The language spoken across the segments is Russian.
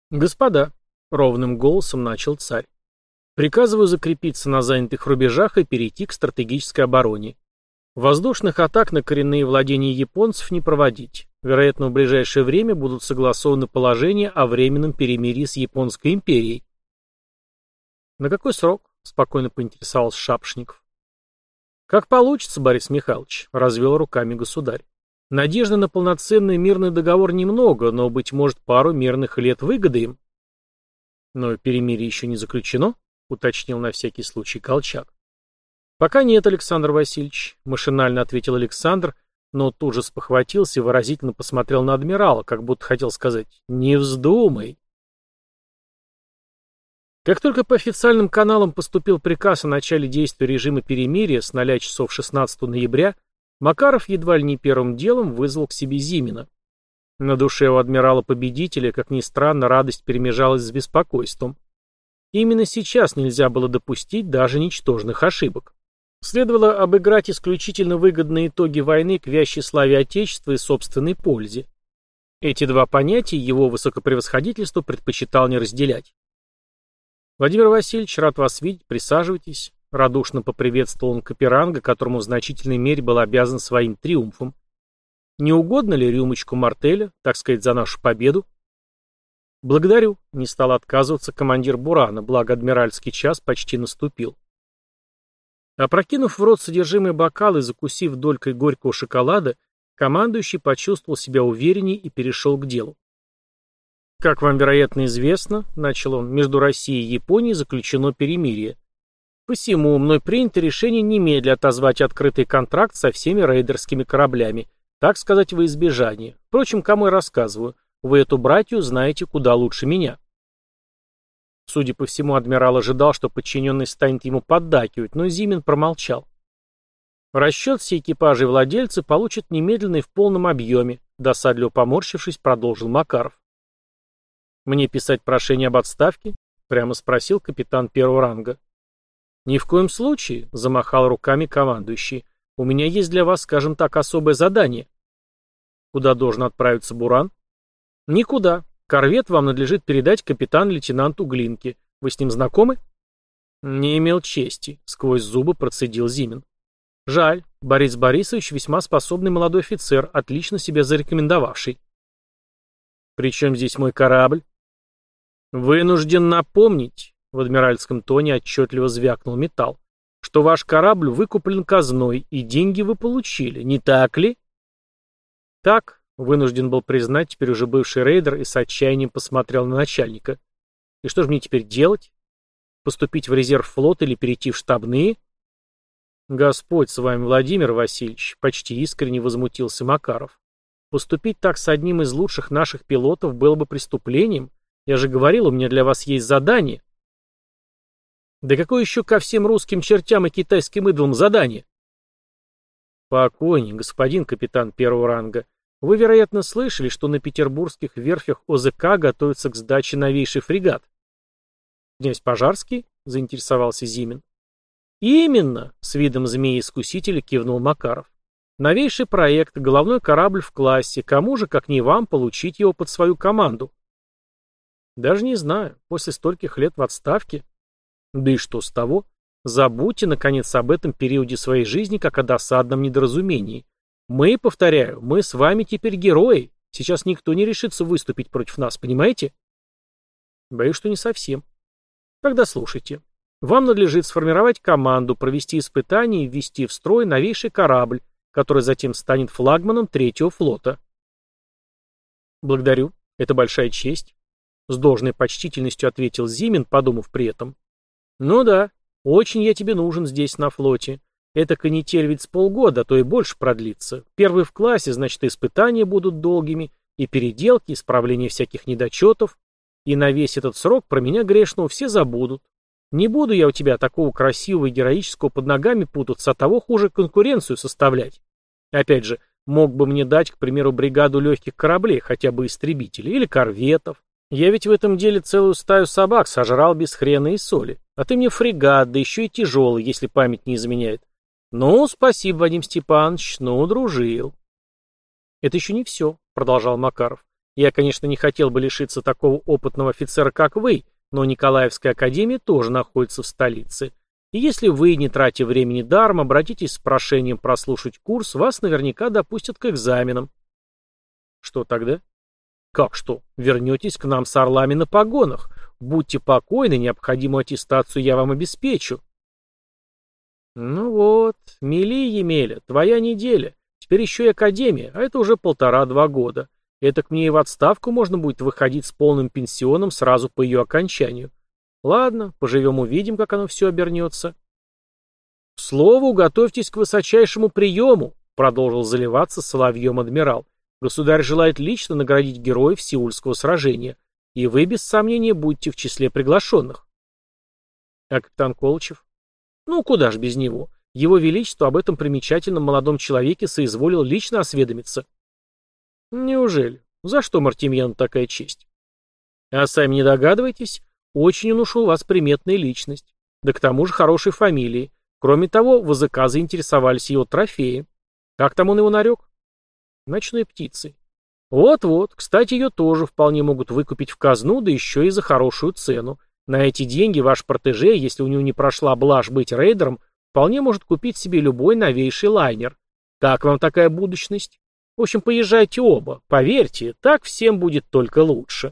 «Господа», — ровным голосом начал царь, — «приказываю закрепиться на занятых рубежах и перейти к стратегической обороне. Воздушных атак на коренные владения японцев не проводить. Вероятно, в ближайшее время будут согласованы положения о временном перемирии с Японской империей». «На какой срок?» — спокойно поинтересовался Шапошников. «Как получится, Борис Михайлович», — развел руками государь. «Надежды на полноценный мирный договор немного, но, быть может, пару мирных лет выгодаем». «Но перемирие еще не заключено?» — уточнил на всякий случай Колчак. «Пока нет, Александр Васильевич», — машинально ответил Александр, но тут же спохватился и выразительно посмотрел на адмирала, как будто хотел сказать «не вздумай». Как только по официальным каналам поступил приказ о начале действия режима перемирия с 0 часов 16 ноября, Макаров едва ли не первым делом вызвал к себе Зимина. На душе у адмирала-победителя, как ни странно, радость перемежалась с беспокойством. И именно сейчас нельзя было допустить даже ничтожных ошибок. Следовало обыграть исключительно выгодные итоги войны к вящей славе Отечества и собственной пользе. Эти два понятия его высокопревосходительство предпочитал не разделять. «Владимир Васильевич, рад вас видеть, присаживайтесь», — радушно поприветствовал он Каперанга, которому в значительной мере был обязан своим триумфом. «Не угодно ли рюмочку мартеля, так сказать, за нашу победу?» «Благодарю», — не стал отказываться командир Бурана, благо адмиральский час почти наступил. Опрокинув в рот содержимое бокала и закусив долькой горького шоколада, командующий почувствовал себя увереннее и перешел к делу. «Как вам, вероятно, известно, — начал он, — между Россией и Японией заключено перемирие. Посему мной принято решение немедля отозвать открытый контракт со всеми рейдерскими кораблями, так сказать, во избежание. Впрочем, кому я рассказываю, вы эту братью знаете куда лучше меня». Судя по всему, адмирал ожидал, что подчиненный станет ему поддакивать, но Зимин промолчал. «Расчет все экипажи и владельцы получат немедленно и в полном объеме», досадливо поморщившись, продолжил Макаров. «Мне писать прошение об отставке?» — прямо спросил капитан первого ранга. «Ни в коем случае», — замахал руками командующий. «У меня есть для вас, скажем так, особое задание». «Куда должен отправиться Буран?» «Никуда. Корвет вам надлежит передать капитан-лейтенанту Глинке. Вы с ним знакомы?» «Не имел чести», — сквозь зубы процедил Зимин. «Жаль. Борис Борисович весьма способный молодой офицер, отлично себя зарекомендовавший». «При чем здесь мой корабль?» «Вынужден напомнить», — в адмиральском тоне отчетливо звякнул металл, «что ваш корабль выкуплен казной, и деньги вы получили, не так ли?» «Так», — вынужден был признать теперь уже бывший рейдер и с отчаянием посмотрел на начальника. «И что же мне теперь делать? Поступить в резерв флота или перейти в штабные?» «Господь с вами, Владимир Васильевич», — почти искренне возмутился Макаров. «Поступить так с одним из лучших наших пилотов было бы преступлением. Я же говорил, у меня для вас есть задание». «Да какое еще ко всем русским чертям и китайским идолам задание?» «Спокойнее, господин капитан первого ранга. Вы, вероятно, слышали, что на петербургских верфях ОЗК готовится к сдаче новейший фрегат». «Князь Пожарский?» — заинтересовался Зимин. «Именно!» — с видом змеи-искусителя кивнул Макаров. «Новейший проект, головной корабль в классе. Кому же, как не вам, получить его под свою команду?» «Даже не знаю. После стольких лет в отставке». «Да и что с того? Забудьте, наконец, об этом периоде своей жизни, как о досадном недоразумении. Мы, повторяю, мы с вами теперь герои. Сейчас никто не решится выступить против нас, понимаете?» «Боюсь, что не совсем. Тогда слушайте. Вам надлежит сформировать команду, провести испытания и ввести в строй новейший корабль, который затем станет флагманом третьего флота». «Благодарю. Это большая честь», — с должной почтительностью ответил Зимин, подумав при этом. «Ну да, очень я тебе нужен здесь на флоте. Эта канитель ведь с полгода, а то и больше продлится. Первый в классе, значит, испытания будут долгими, и переделки, исправление всяких недочетов. И на весь этот срок про меня грешного все забудут. Не буду я у тебя такого красивого и героического под ногами путаться, а того хуже конкуренцию составлять. Опять же, мог бы мне дать, к примеру, бригаду легких кораблей, хотя бы истребителей, или корветов. Я ведь в этом деле целую стаю собак сожрал без хрена и соли. А ты мне фрегат, да еще и тяжелый, если память не изменяет. Ну, спасибо, Вадим Степанович, ну, дружил». «Это еще не все», — продолжал Макаров. Я, конечно, не хотел бы лишиться такого опытного офицера, как вы, но Николаевская академия тоже находится в столице. И если вы, не тратя времени даром, обратитесь с прошением прослушать курс, вас наверняка допустят к экзаменам. Что тогда? Как что? Вернетесь к нам с орлами на погонах. Будьте покойны, необходимую аттестацию я вам обеспечу. Ну вот, мели, Емеля, твоя неделя. Теперь еще и академия, а это уже 1,5-2 года. Этак мне и в отставку можно будет выходить с полным пенсионом сразу по ее окончанию. Ладно, поживем-увидим, как оно все обернется. К слову, готовьтесь к высочайшему приему, продолжил заливаться соловьем адмирал. Государь желает лично наградить героев Сеульского сражения, и вы, без сомнения, будете в числе приглашенных. А капитан Колычев? Ну, куда ж без него? Его Величество об этом примечательном молодом человеке соизволил лично осведомиться. Неужели? За что Мартемьяну такая честь? А сами не догадываетесь? Очень он уж у вас приметная личность. Да к тому же хорошей фамилии. Кроме того, в ВЗК заинтересовались его трофеем. Как там он его нарек? Ночной птицей. Вот-вот, кстати, ее тоже вполне могут выкупить в казну, да еще и за хорошую цену. На эти деньги ваш протеже, если у него не прошла блажь быть рейдером, вполне может купить себе любой новейший лайнер. Как вам такая будущность? В общем, поезжайте оба. Поверьте, так всем будет только лучше.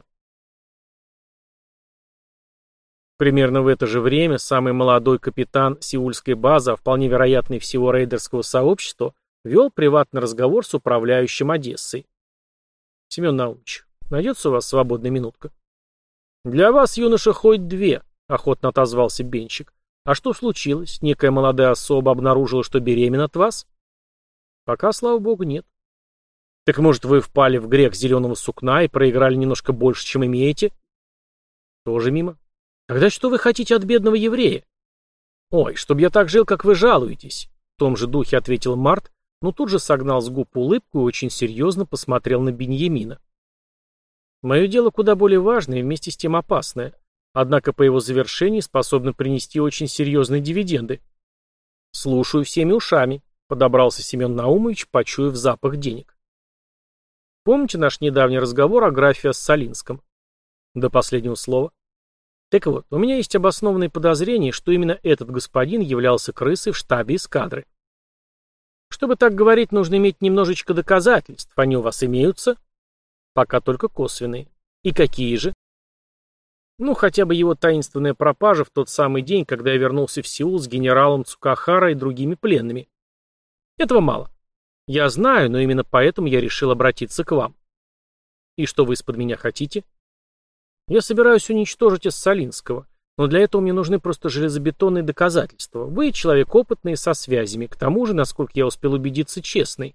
Примерно в это же время самый молодой капитан сеульской базы, а вполне вероятный всего рейдерского сообщества, вел приватный разговор с управляющим Одессой. Семен Наумович, найдется у вас свободная минутка? Для вас, юноша, хоть 2, охотно отозвался Бенчик. А что случилось? Некая молодая особа обнаружила, что беременна от вас? Пока, слава богу, нет. Так может, вы впали в грех зеленого сукна и проиграли немножко больше, чем имеете? Тоже мимо. Тогда что вы хотите от бедного еврея? Ой, чтобы я так жил, как вы жалуетесь, в том же духе ответил Март, но тут же согнал с губ улыбку и очень серьезно посмотрел на Беньямина. Мое дело куда более важное и вместе с тем опасное, однако по его завершении способно принести очень серьезные дивиденды. Слушаю всеми ушами, подобрался Семен Наумович, почуяв запах денег. Помните наш недавний разговор о графе Ассалинском? До последнего слова. Так вот, у меня есть обоснованные подозрения, что именно этот господин являлся крысой в штабе эскадры. Чтобы так говорить, нужно иметь немножечко доказательств. Они у вас имеются? Пока только косвенные. И какие же? Ну, хотя бы его таинственная пропажа в тот самый день, когда я вернулся в Сеул с генералом Цукахара и другими пленными. Этого мало. Я знаю, но именно поэтому я решил обратиться к вам. И что вы из-под меня хотите? Я собираюсь уничтожить Ассалинского, но для этого мне нужны просто железобетонные доказательства. Вы человек опытный со связями, к тому же, насколько я успел убедиться, честный.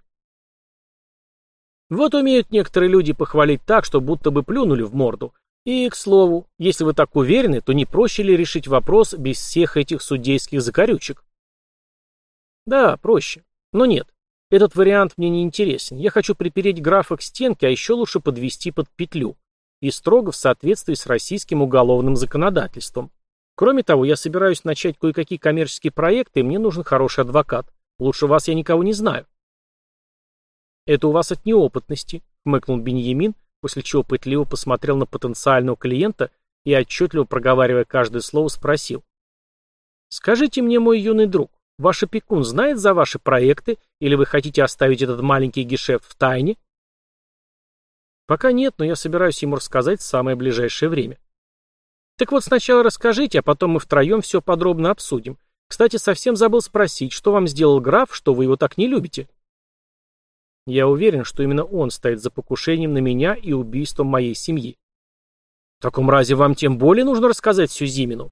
Вот умеют некоторые люди похвалить так, что будто бы плюнули в морду. И, к слову, если вы так уверены, то не проще ли решить вопрос без всех этих судейских закорючек? Да, проще. Но нет, этот вариант мне не интересен. Я хочу припереть графа к стенке, а еще лучше подвести под петлю. И строго в соответствии с российским уголовным законодательством. Кроме того, я собираюсь начать кое-какие коммерческие проекты, и мне нужен хороший адвокат. Лучше вас я никого не знаю. Это у вас от неопытности, хмыкнул Беньямин, после чего пытливо посмотрел на потенциального клиента и, отчетливо проговаривая каждое слово, спросил. Скажите мне, мой юный друг, ваш опекун знает за ваши проекты, или вы хотите оставить этот маленький гешефт в тайне? Пока нет, но я собираюсь ему рассказать в самое ближайшее время. Так вот, сначала расскажите, а потом мы втроем все подробно обсудим. Кстати, совсем забыл спросить, что вам сделал граф, что вы его так не любите? Я уверен, что именно он стоит за покушением на меня и убийством моей семьи. В таком разе вам тем более нужно рассказать всю Зимину.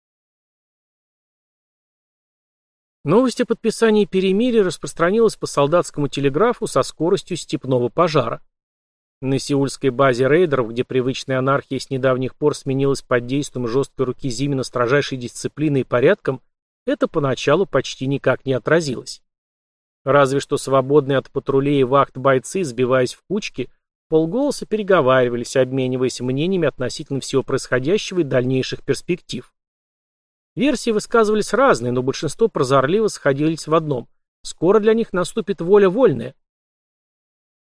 Новость о подписании перемирия распространилась по солдатскому телеграфу со скоростью степного пожара. На сеульской базе рейдеров, где привычная анархия с недавних пор сменилась под действием жесткой руки Зимина строжайшей дисциплиной и порядком, это поначалу почти никак не отразилось. Разве что свободные от патрулей и вахт бойцы, сбиваясь в кучки, полголоса переговаривались, обмениваясь мнениями относительно всего происходящего и дальнейших перспектив. Версии высказывались разные, но большинство прозорливо сходились в одном. Скоро для них наступит воля вольная.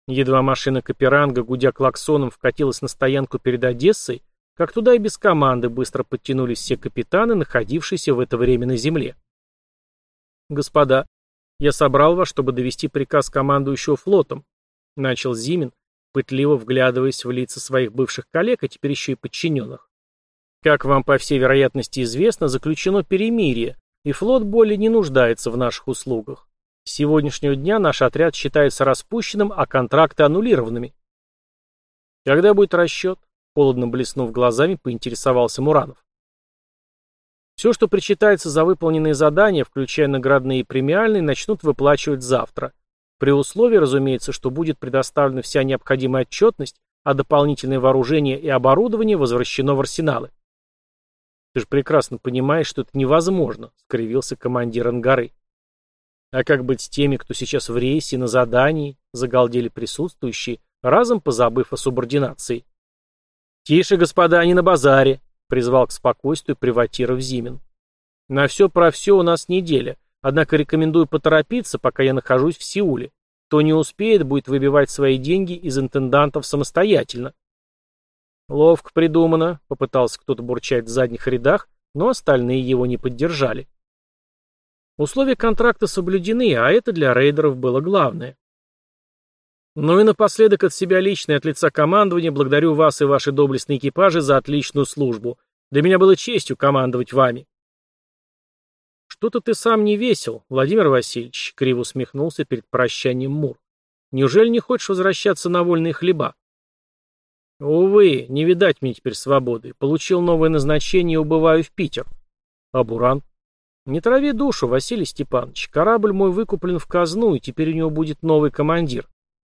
Едва машина Каперанга, гудя клаксоном, вкатилась на стоянку перед Одессой, как туда и без команды быстро подтянулись все капитаны, находившиеся в это время на земле. «Господа, я собрал вас, чтобы довести приказ командующего флотом», — начал Зимин, пытливо вглядываясь в лица своих бывших коллег, а теперь еще и подчиненных. «Как вам, по всей вероятности, известно, заключено перемирие, и флот более не нуждается в наших услугах. С сегодняшнего дня наш отряд считается распущенным, а контракты аннулированными». «Когда будет расчет?» — холодно блеснув глазами, поинтересовался Муранов. «Все, что причитается за выполненные задания, включая наградные и премиальные, начнут выплачивать завтра. При условии, разумеется, что будет предоставлена вся необходимая отчетность, а дополнительное вооружение и оборудование возвращено в арсеналы». «Ты же прекрасно понимаешь, что это невозможно», — скривился командир Ангары. «А как быть с теми, кто сейчас в рейсе, на задании?» — загалдели присутствующие, разом позабыв о субординации. «Тише, господа, не на базаре», — призвал к спокойствию приватиров Зимин. «На все про все у нас неделя, однако рекомендую поторопиться, пока я нахожусь в Сеуле. Кто не успеет, будет выбивать свои деньги из интендантов самостоятельно». «Ловко придумано», — попытался кто-то бурчать в задних рядах, но остальные его не поддержали. Условия контракта соблюдены, а это для рейдеров было главное. Ну и напоследок от себя лично и от лица командования благодарю вас и ваши доблестные экипажи за отличную службу. Для меня было честью командовать вами. Что-то ты сам не весел, Владимир Васильевич, криво усмехнулся перед прощанием Мур. Неужели не хочешь возвращаться на вольные хлеба? Увы, не видать мне теперь свободы. Получил новое назначение и убываю в Питер. А Буран? Не трави душу, Василий Степанович. Корабль мой выкуплен в казну, и теперь у него будет новый командир.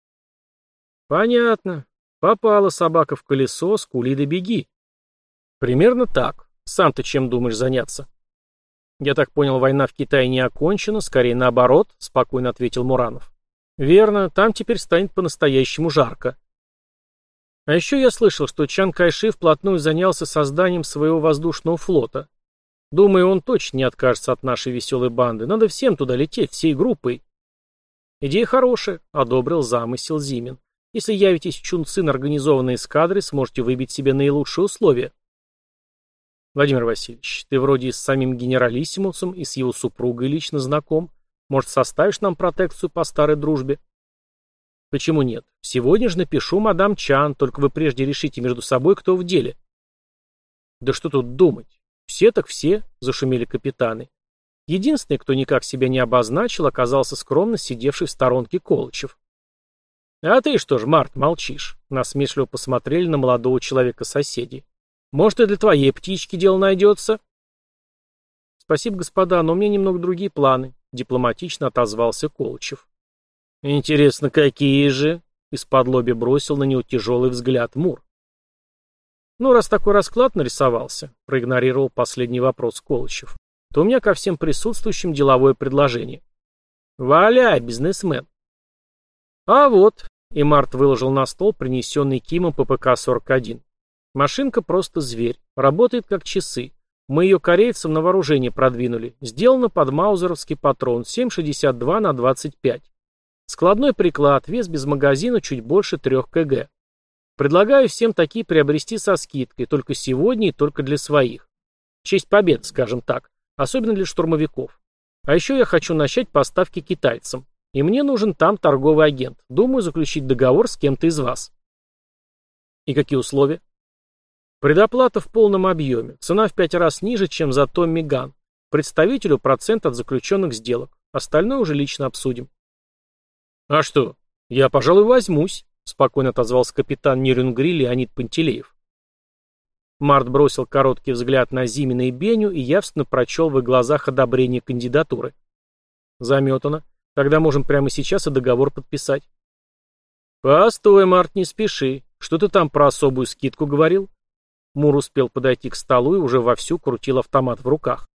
Понятно. Попала собака в колесо, скули да беги. Примерно так. Сам-то чем думаешь заняться? Я так понял, война в Китае не окончена, скорее наоборот, спокойно ответил Муранов. Верно, там теперь станет по-настоящему жарко. А еще я слышал, что Чан Кайши вплотную занялся созданием своего воздушного флота. Думаю, он точно не откажется от нашей веселой банды. Надо всем туда лететь, всей группой. Идея хорошая, одобрил замысел Зимин. Если явитесь в Чунцин организованной эскадрой, сможете выбить себе наилучшие условия. Владимир Васильевич, ты вроде с самим генералиссимусом и с его супругой лично знаком. Может, составишь нам протекцию по старой дружбе? Почему нет? Сегодня же напишу мадам Чан, только вы прежде решите между собой, кто в деле. Да что тут думать? Все так все, зашумели капитаны. Единственный, кто никак себя не обозначил, оказался скромно сидевший в сторонке Колычев. А ты что ж, Март, молчишь? Насмешливо посмотрели на молодого человека соседи. Может, и для твоей птички дело найдется? Спасибо, господа, но у меня немного другие планы, дипломатично отозвался Колычев. Интересно, какие же? Из-под лобья бросил на него тяжелый взгляд Мур. Ну, раз такой расклад нарисовался, проигнорировал последний вопрос Колычев, то у меня ко всем присутствующим деловое предложение. Валяй, бизнесмен. А вот, и Март выложил на стол принесенный Кимом ППК-41. Машинка просто зверь, работает как часы. Мы ее корейцам на вооружение продвинули. Сделано под маузеровский патрон 7,62 на 25. Складной приклад, вес без магазина чуть больше 3 кг. Предлагаю всем такие приобрести со скидкой, только сегодня и только для своих. В честь победы, скажем так, особенно для штурмовиков. А еще я хочу начать поставки китайцам. И мне нужен там торговый агент. Думаю заключить договор с кем-то из вас. И какие условия? Предоплата в полном объеме. Цена в 5 раз ниже, чем за Томми Ган. Представителю процент от заключенных сделок. Остальное уже лично обсудим. А что? Я, пожалуй, возьмусь. Спокойно отозвался капитан Нерюнгри Леонид Пантелеев. Март бросил короткий взгляд на Зимина и Беню и явственно прочел в их глазах одобрение кандидатуры. Заметано. Тогда можем прямо сейчас и договор подписать. Постой, Март, не спеши. Что ты там про особую скидку говорил? Мур успел подойти к столу и уже вовсю крутил автомат в руках.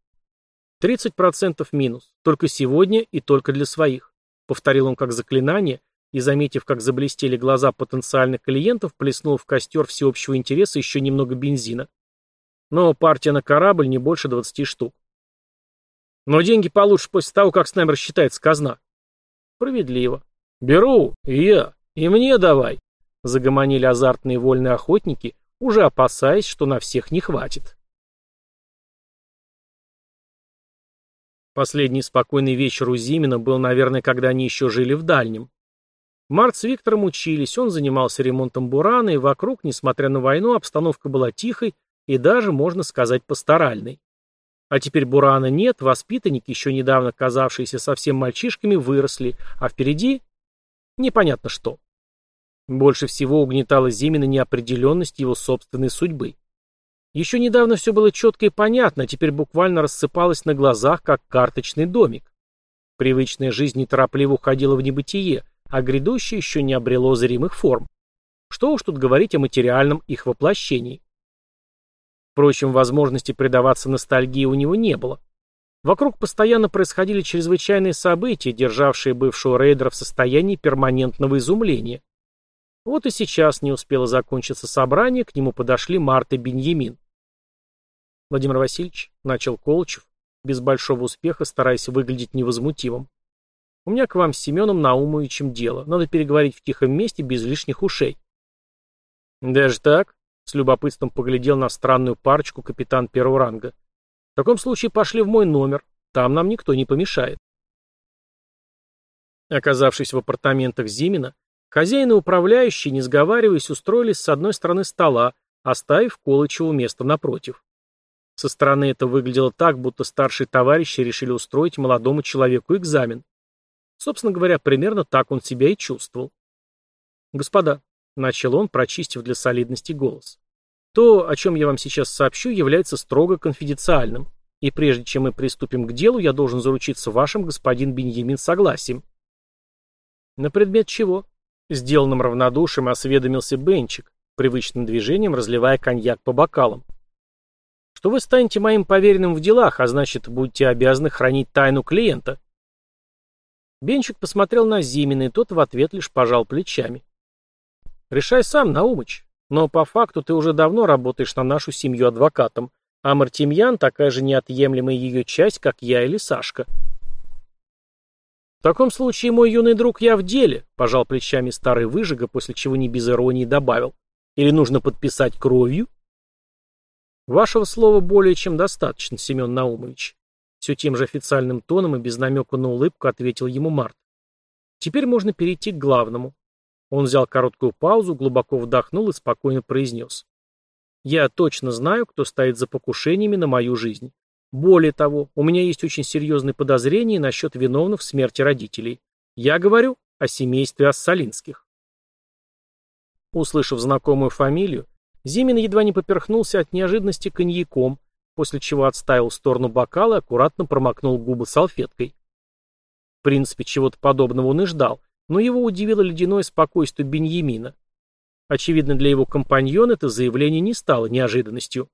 30% минус. Только сегодня и только для своих. Повторил он как заклинание и, заметив, как заблестели глаза потенциальных клиентов, плеснул в костер всеобщего интереса еще немного бензина. Но партия на корабль не больше 20 штук. Но деньги получишь после того, как с нами рассчитается казна. Справедливо. Беру, и я. «И мне давай», — загомонили азартные вольные охотники, уже опасаясь, что на всех не хватит. Последний спокойный вечер у Зимина был, наверное, когда они еще жили в Дальнем. Март с Виктором учились, он занимался ремонтом бурана, и вокруг, несмотря на войну, обстановка была тихой и даже, можно сказать, пасторальной. А теперь бурана нет, воспитанники, еще недавно казавшиеся совсем мальчишками, выросли, а впереди непонятно что. Больше всего угнетала Зимина неопределенность его собственной судьбы. Еще недавно все было четко и понятно, а теперь буквально рассыпалось на глазах, как карточный домик. Привычная жизнь неторопливо уходила в небытие, а грядущее еще не обрело зримых форм. Что уж тут говорить о материальном их воплощении. Впрочем, возможности предаваться ностальгии у него не было. Вокруг постоянно происходили чрезвычайные события, державшие бывшего рейдера в состоянии перманентного изумления. Вот и сейчас не успело закончиться собрание, к нему подошли Март и Беньямин. «Владимир Васильевич», — начал Колычев, без большого успеха стараясь выглядеть невозмутимым, «у меня к вам с Семеном Наумовичем дело. Надо переговорить в тихом месте без лишних ушей». «Даже так?» — с любопытством поглядел на странную парочку капитан первого ранга. «В таком случае пошли в мой номер. Там нам никто не помешает». Оказавшись в апартаментах Зимина, хозяин и управляющий, не сговариваясь, устроились с одной стороны стола, оставив Колычеву место напротив. Со стороны это выглядело так, будто старшие товарищи решили устроить молодому человеку экзамен. Собственно говоря, примерно так он себя и чувствовал. «Господа», — начал он, прочистив для солидности голос, «то, о чем я вам сейчас сообщу, является строго конфиденциальным, и прежде чем мы приступим к делу, я должен заручиться вашим, господин Беньямин, согласием». «На предмет чего?» — сделанным равнодушием осведомился Бенчик, привычным движением разливая коньяк по бокалам. «Что вы станете моим поверенным в делах, а значит, будете обязаны хранить тайну клиента». Бенчик посмотрел на Зимина, и тот в ответ лишь пожал плечами. «Решай сам, Наумыч, но по факту ты уже давно работаешь на нашу семью адвокатом, а Мартемьян такая же неотъемлемая ее часть, как я или Сашка». «В таком случае, мой юный друг, я в деле», — пожал плечами старый выжига, после чего не без иронии добавил. «Или нужно подписать кровью?» «Вашего слова более чем достаточно, Семен Наумович», — все тем же официальным тоном и без намека на улыбку ответил ему Март. «Теперь можно перейти к главному». Он взял короткую паузу, глубоко вдохнул и спокойно произнес. «Я точно знаю, кто стоит за покушениями на мою жизнь. Более того, у меня есть очень серьезные подозрения насчет виновных в смерти родителей. Я говорю о семействе Ассалинских». Услышав знакомую фамилию, Зимин едва не поперхнулся от неожиданности коньяком, после чего отставил в сторону бокала и аккуратно промокнул губы салфеткой. В принципе, чего-то подобного он и ждал, но его удивило ледяное спокойствие Беньямина. Очевидно, для его компаньона это заявление не стало неожиданностью.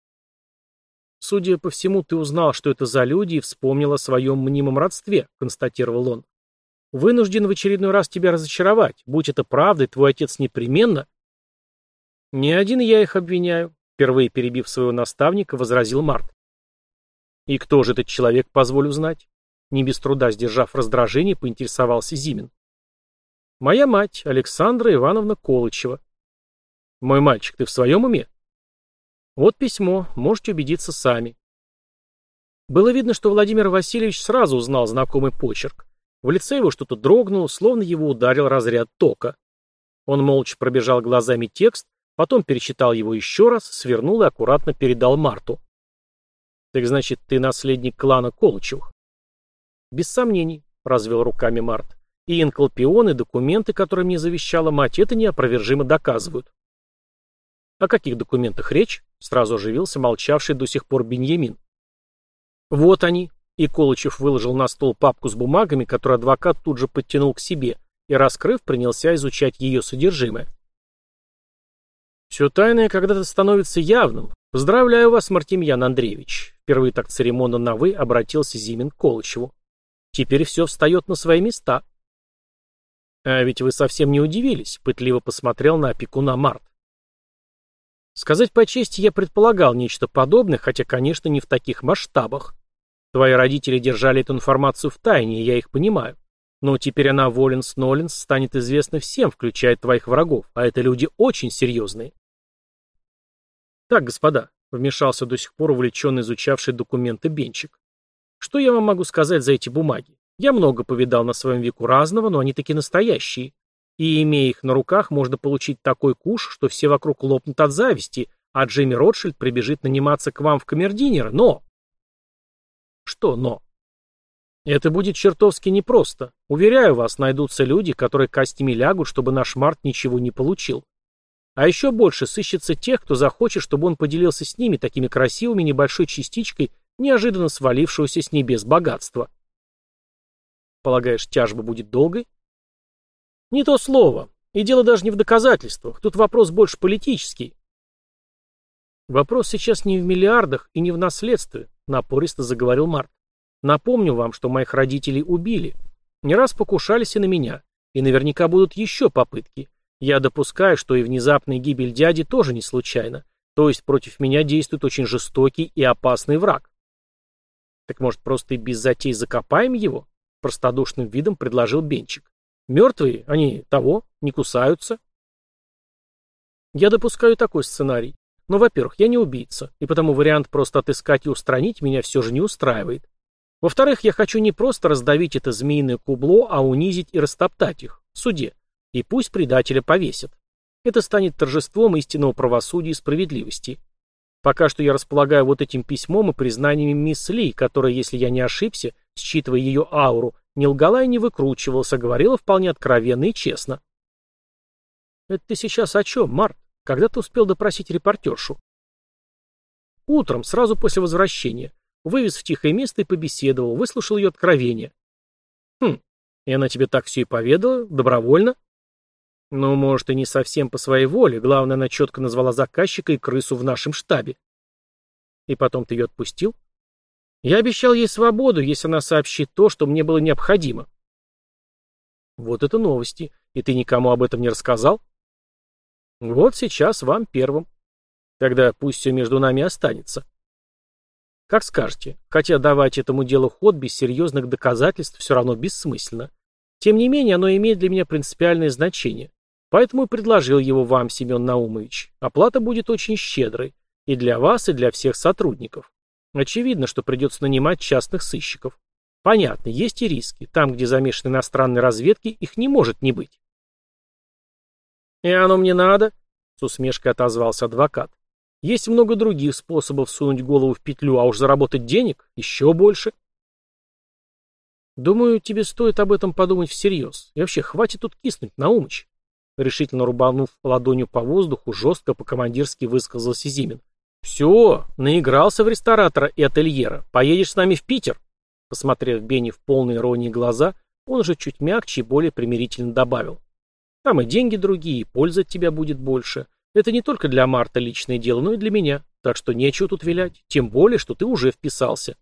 «Судя по всему, ты узнал, что это за люди, и вспомнил о своем мнимом родстве», — констатировал он. «Вынужден в очередной раз тебя разочаровать. Будь это правдой, твой отец непременно...» «Не один я их обвиняю», — впервые перебив своего наставника, возразил Март. «И кто же этот человек, позволю знать?» Не без труда сдержав раздражение, поинтересовался Зимин. «Моя мать, Александра Ивановна Колычева». «Мой мальчик, ты в своем уме?» «Вот письмо, можете убедиться сами». Было видно, что Владимир Васильевич сразу узнал знакомый почерк. В лице его что-то дрогнуло, словно его ударил разряд тока. Он молча пробежал глазами текст, потом перечитал его еще раз, свернул и аккуратно передал Марту. «Так значит, ты наследник клана Колычевых?» «Без сомнений», — развел руками Март. «И инколпион, и документы, которые мне завещала мать, это неопровержимо доказывают». «О каких документах речь?» — сразу оживился молчавший до сих пор Беньямин. «Вот они», — и Колычев выложил на стол папку с бумагами, которую адвокат тут же подтянул к себе, и, раскрыв, принялся изучать ее содержимое. «Все тайное когда-то становится явным. Поздравляю вас, Мартемьян Андреевич», — впервые так церемонно на «вы» обратился Зимин к Колычеву. «Теперь все встает на свои места». «А ведь вы совсем не удивились», — пытливо посмотрел на опекуна Март. «Сказать по чести, я предполагал нечто подобное, хотя, конечно, не в таких масштабах. Твои родители держали эту информацию в тайне, и я их понимаю. Но теперь она Воленс-Ноленс станет известна всем, включая твоих врагов, а это люди очень серьезные. Так, господа, вмешался до сих пор увлеченно изучавший документы Бенчик. Что я вам могу сказать за эти бумаги? Я много повидал на своем веку разного, но они таки настоящие. И, имея их на руках, можно получить такой куш, что все вокруг лопнут от зависти, а Джимми Ротшильд прибежит наниматься к вам в камердинер. Но... Что «но»? Это будет чертовски непросто. Уверяю вас, найдутся люди, которые костями лягут, чтобы наш Март ничего не получил. А еще больше сыщется тех, кто захочет, чтобы он поделился с ними такими красивыми небольшой частичкой неожиданно свалившегося с небес богатства. Полагаешь, тяжба будет долгой? Не то слово. И дело даже не в доказательствах. Тут вопрос больше политический. Вопрос сейчас не в миллиардах и не в наследстве, напористо заговорил Март. Напомню вам, что моих родителей убили. Не раз покушались и на меня. И наверняка будут еще попытки. Я допускаю, что и внезапная гибель дяди тоже не случайна. То есть против меня действует очень жестокий и опасный враг. Так может, просто и без затей закопаем его? Простодушным видом предложил Бенчик. Мертвые, они того, не кусаются. Я допускаю такой сценарий. Но, во-первых, я не убийца, и потому вариант просто отыскать и устранить меня все же не устраивает. Во-вторых, я хочу не просто раздавить это змеиное кубло, а унизить и растоптать их в суде. И пусть предателя повесят. Это станет торжеством истинного правосудия и справедливости. Пока что я располагаю вот этим письмом и признаниями мисс Ли, которая, если я не ошибся, считывая ее ауру, не лгала и не выкручивалась, а говорила вполне откровенно и честно. Это ты сейчас о чем, Март? Когда ты успел допросить репортершу? Утром, сразу после возвращения. Вывез в тихое место и побеседовал, выслушал ее откровения. И она тебе так все и поведала? Добровольно? Ну, может, и не совсем по своей воле. Главное, она четко назвала заказчика и крысу в нашем штабе. И потом ты ее отпустил? Я обещал ей свободу, если она сообщит то, что мне было необходимо. Вот это новости. И ты никому об этом не рассказал? Вот сейчас вам первым. Тогда пусть все между нами останется. Как скажете, хотя давать этому делу ход без серьезных доказательств все равно бессмысленно. Тем не менее, оно имеет для меня принципиальное значение. Поэтому и предложил его вам, Семен Наумович. Оплата будет очень щедрой. И для вас, и для всех сотрудников. Очевидно, что придется нанимать частных сыщиков. Понятно, есть и риски. Там, где замешаны иностранные разведки, их не может не быть. «И оно мне надо?» — с усмешкой отозвался адвокат. «Есть много других способов сунуть голову в петлю, а уж заработать денег еще больше». «Думаю, тебе стоит об этом подумать всерьез. И вообще, хватит тут киснуть, Наумыч». Решительно рубанув ладонью по воздуху, жестко по-командирски высказался Зимин. «Все, наигрался в ресторатора и ательера. Поедешь с нами в Питер?» Посмотрев Бенни в полной иронии глаза, он же чуть мягче и более примирительно добавил. «Там и деньги другие, и пользы от тебя будет больше. Это не только для Марта личное дело, но и для меня. Так что нечего тут вилять. Тем более, что ты уже вписался».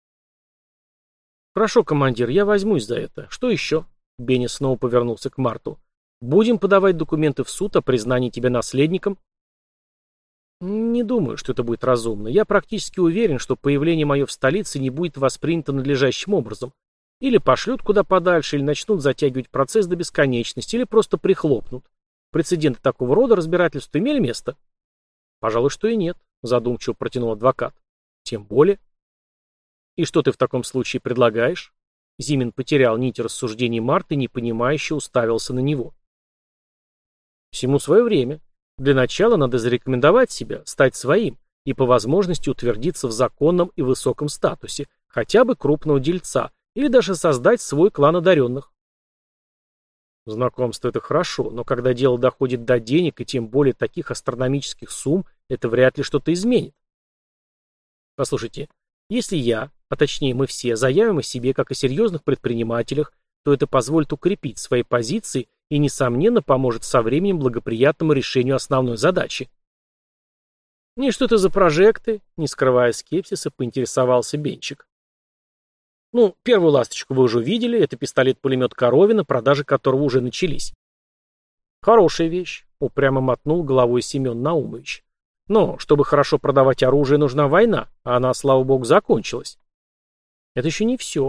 «Хорошо, командир, я возьмусь за это. Что еще?» Бенни снова повернулся к Марту. «Будем подавать документы в суд о признании тебя наследником?» «Не думаю, что это будет разумно. Я практически уверен, что появление мое в столице не будет воспринято надлежащим образом. Или пошлют куда подальше, или начнут затягивать процесс до бесконечности, или просто прихлопнут. Прецеденты такого рода разбирательства имели место?» «Пожалуй, что и нет», — задумчиво протянул адвокат. «Тем более». «И что ты в таком случае предлагаешь?» Зимин потерял нить рассуждений Марты и непонимающе уставился на него. «Всему свое время. Для начала надо зарекомендовать себя, стать своим и по возможности утвердиться в законном и высоком статусе, хотя бы крупного дельца, или даже создать свой клан одаренных». Знакомство — это хорошо, но когда дело доходит до денег, и тем более таких астрономических сумм, это вряд ли что-то изменит. Послушайте, если я, а точнее мы все, заявим о себе как о серьезных предпринимателях, то это позволит укрепить свои позиции и, несомненно, поможет со временем благоприятному решению основной задачи. «И что это за прожекты?» — не скрывая скепсиса, поинтересовался Бенчик. «Ну, первую ласточку вы уже видели, это пистолет-пулемет Коровина, продажи которого уже начались». «Хорошая вещь», — упрямо мотнул головой Семен Наумович. «Но, чтобы хорошо продавать оружие, нужна война, а она, слава богу, закончилась». «Это еще не все.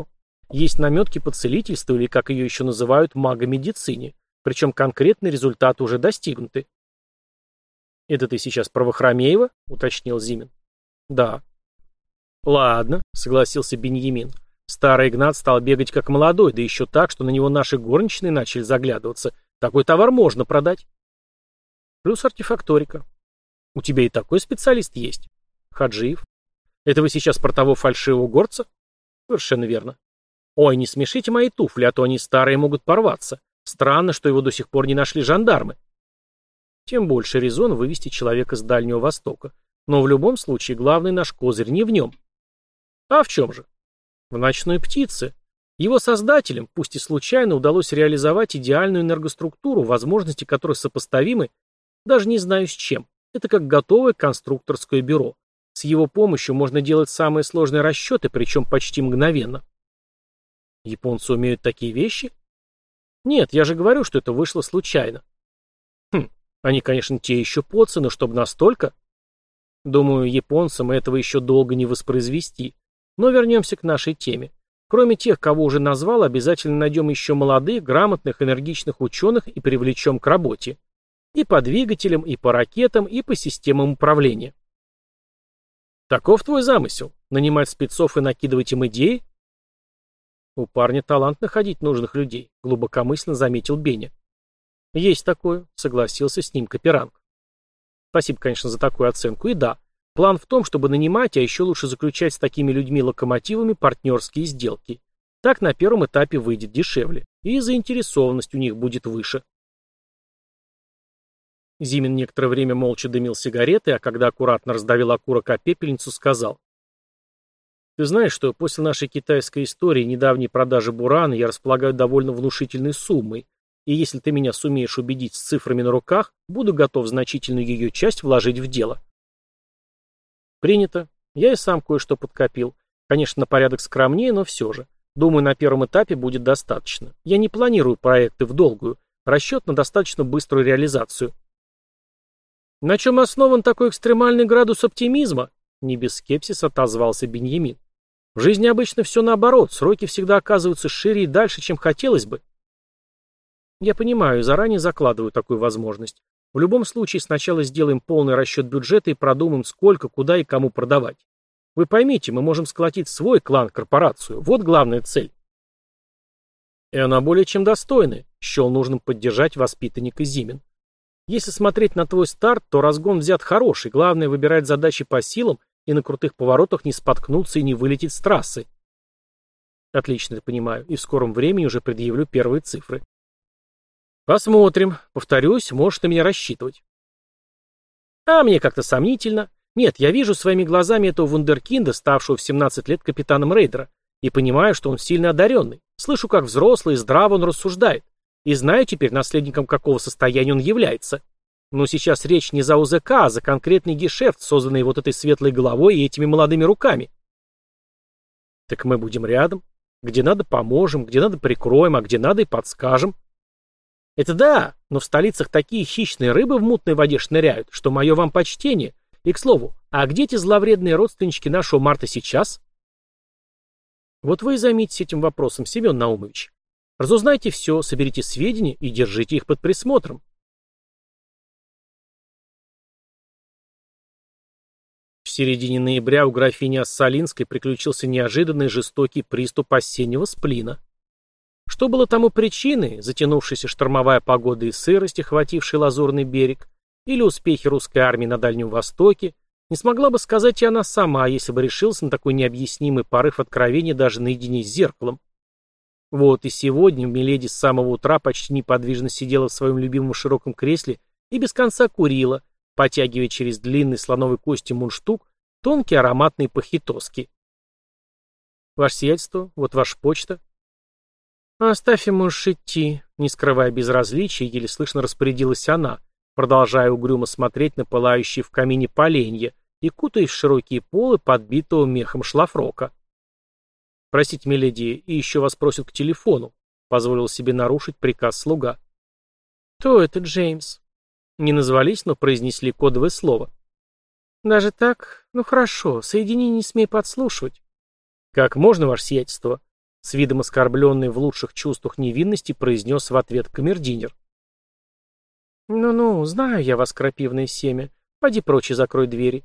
Есть наметки по целительству, или, как ее еще называют, магомедицине. Причем конкретные результаты уже достигнуты. «Это ты сейчас про Вахромеева?» — уточнил Зимин. «Да». «Ладно», — согласился Беньямин. «Старый Игнат стал бегать как молодой, да еще так, что на него наши горничные начали заглядываться. Такой товар можно продать». «Плюс артефакторика». «У тебя и такой специалист есть?» «Хаджиев». «Это вы сейчас про того фальшивого горца?» «Совершенно верно». «Ой, не смешите мои туфли, а то они старые могут порваться. Странно, что его до сих пор не нашли жандармы». Тем больше резон вывести человека с Дальнего Востока. Но в любом случае главный наш козырь не в нем. А в чем же? В ночной птице. Его создателям, пусть и случайно, удалось реализовать идеальную энергоструктуру, возможности которой сопоставимы, даже не знаю с чем. Это как готовое конструкторское бюро. С его помощью можно делать самые сложные расчеты, причем почти мгновенно. Японцы умеют такие вещи? Нет, я же говорю, что это вышло случайно. Они, конечно, те еще поцы, но чтобы настолько... Думаю, японцам этого еще долго не воспроизвести. Но вернемся к нашей теме. Кроме тех, кого уже назвал, обязательно найдем еще молодых, грамотных, энергичных ученых и привлечем к работе. И по двигателям, и по ракетам, и по системам управления. Таков твой замысел? Нанимать спецов и накидывать им идеи? У парня талант находить нужных людей, глубокомысленно заметил Беня. Есть такое, согласился с ним Каперанг. Спасибо, конечно, за такую оценку. И да, план в том, чтобы нанимать, а еще лучше заключать с такими людьми-локомотивами партнерские сделки. Так на первом этапе выйдет дешевле, и заинтересованность у них будет выше. Зимин некоторое время молча дымил сигареты, а когда аккуратно раздавил окурок о пепельницу, сказал: «Ты знаешь, что после нашей китайской истории недавней продажи бурана я располагаю довольно внушительной суммой, и если ты меня сумеешь убедить с цифрами на руках, буду готов значительную ее часть вложить в дело». «Принято. Я и сам кое-что подкопил. Конечно, на порядок скромнее, но все же. Думаю, на первом этапе будет достаточно. Я не планирую проекты в долгую. Расчет на достаточно быструю реализацию». «На чем основан такой экстремальный градус оптимизма?» Не без скепсиса отозвался Беньямин. «В жизни обычно все наоборот, сроки всегда оказываются шире и дальше, чем хотелось бы». «Я понимаю и заранее закладываю такую возможность. В любом случае сначала сделаем полный расчет бюджета и продумаем, сколько, куда и кому продавать. Вы поймите, мы можем сколотить свой клан-корпорацию. Вот главная цель». «И она более чем достойная», — счел нужным поддержать воспитанника Зимин. «Если смотреть на твой старт, то разгон взят хороший, главное выбирать задачи по силам и на крутых поворотах не споткнуться и не вылететь с трассы». «Отлично, понимаю, и в скором времени уже предъявлю первые цифры». «Посмотрим. Повторюсь, можешь на меня рассчитывать». «А мне как-то сомнительно. Нет, я вижу своими глазами этого вундеркинда, ставшего в 17 лет капитаном рейдера, и понимаю, что он сильно одаренный. Слышу, как взрослый и здраво он рассуждает. И знаю теперь, наследником какого состояния он является. Но сейчас речь не за УЗК, а за конкретный гешефт, созданный вот этой светлой головой и этими молодыми руками». «Так мы будем рядом. Где надо, поможем, где надо, прикроем, а где надо и подскажем». «Это да, но в столицах такие хищные рыбы в мутной воде шныряют, что мое вам почтение. И, к слову, а где эти зловредные родственнички нашего Марта сейчас?» «Вот вы и займитесь этим вопросом, Семен Наумович. Разузнайте все, соберите сведения и держите их под присмотром». В середине ноября у графини Ассалинской приключился неожиданный жестокий приступ осеннего сплина. Что было тому причиной, затянувшаяся штормовая погода и сырость, охватившая Лазурный берег, или успехи русской армии на Дальнем Востоке, не смогла бы сказать и она сама, если бы решился на такой необъяснимый порыв откровения даже наедине с зеркалом. Вот и сегодня миледи с самого утра почти неподвижно сидела в своем любимом широком кресле и без конца курила, потягивая через длинный слоновой кости мундштук тонкие ароматные похитоски. «Ваше сиятельство, вот ваша почта». «Оставь ему уж идти», — не скрывая безразличия, еле слышно распорядилась она, продолжая угрюмо смотреть на пылающие в камине поленья и кутаясь в широкие полы подбитого мехом шлафрока. «Простите, миледи, и еще вас просят к телефону», — позволил себе нарушить приказ слуга. «Кто это, Джеймс?» Не назвались, но произнесли кодовое слово. «Даже так? Ну хорошо, соедини, не смей подслушивать». «Как можно, ваше сиятельство?» С видом оскорбленный в лучших чувствах невинности произнес в ответ камердинер. «Ну-ну, знаю я вас, крапивное семя. Поди прочь и закрой двери».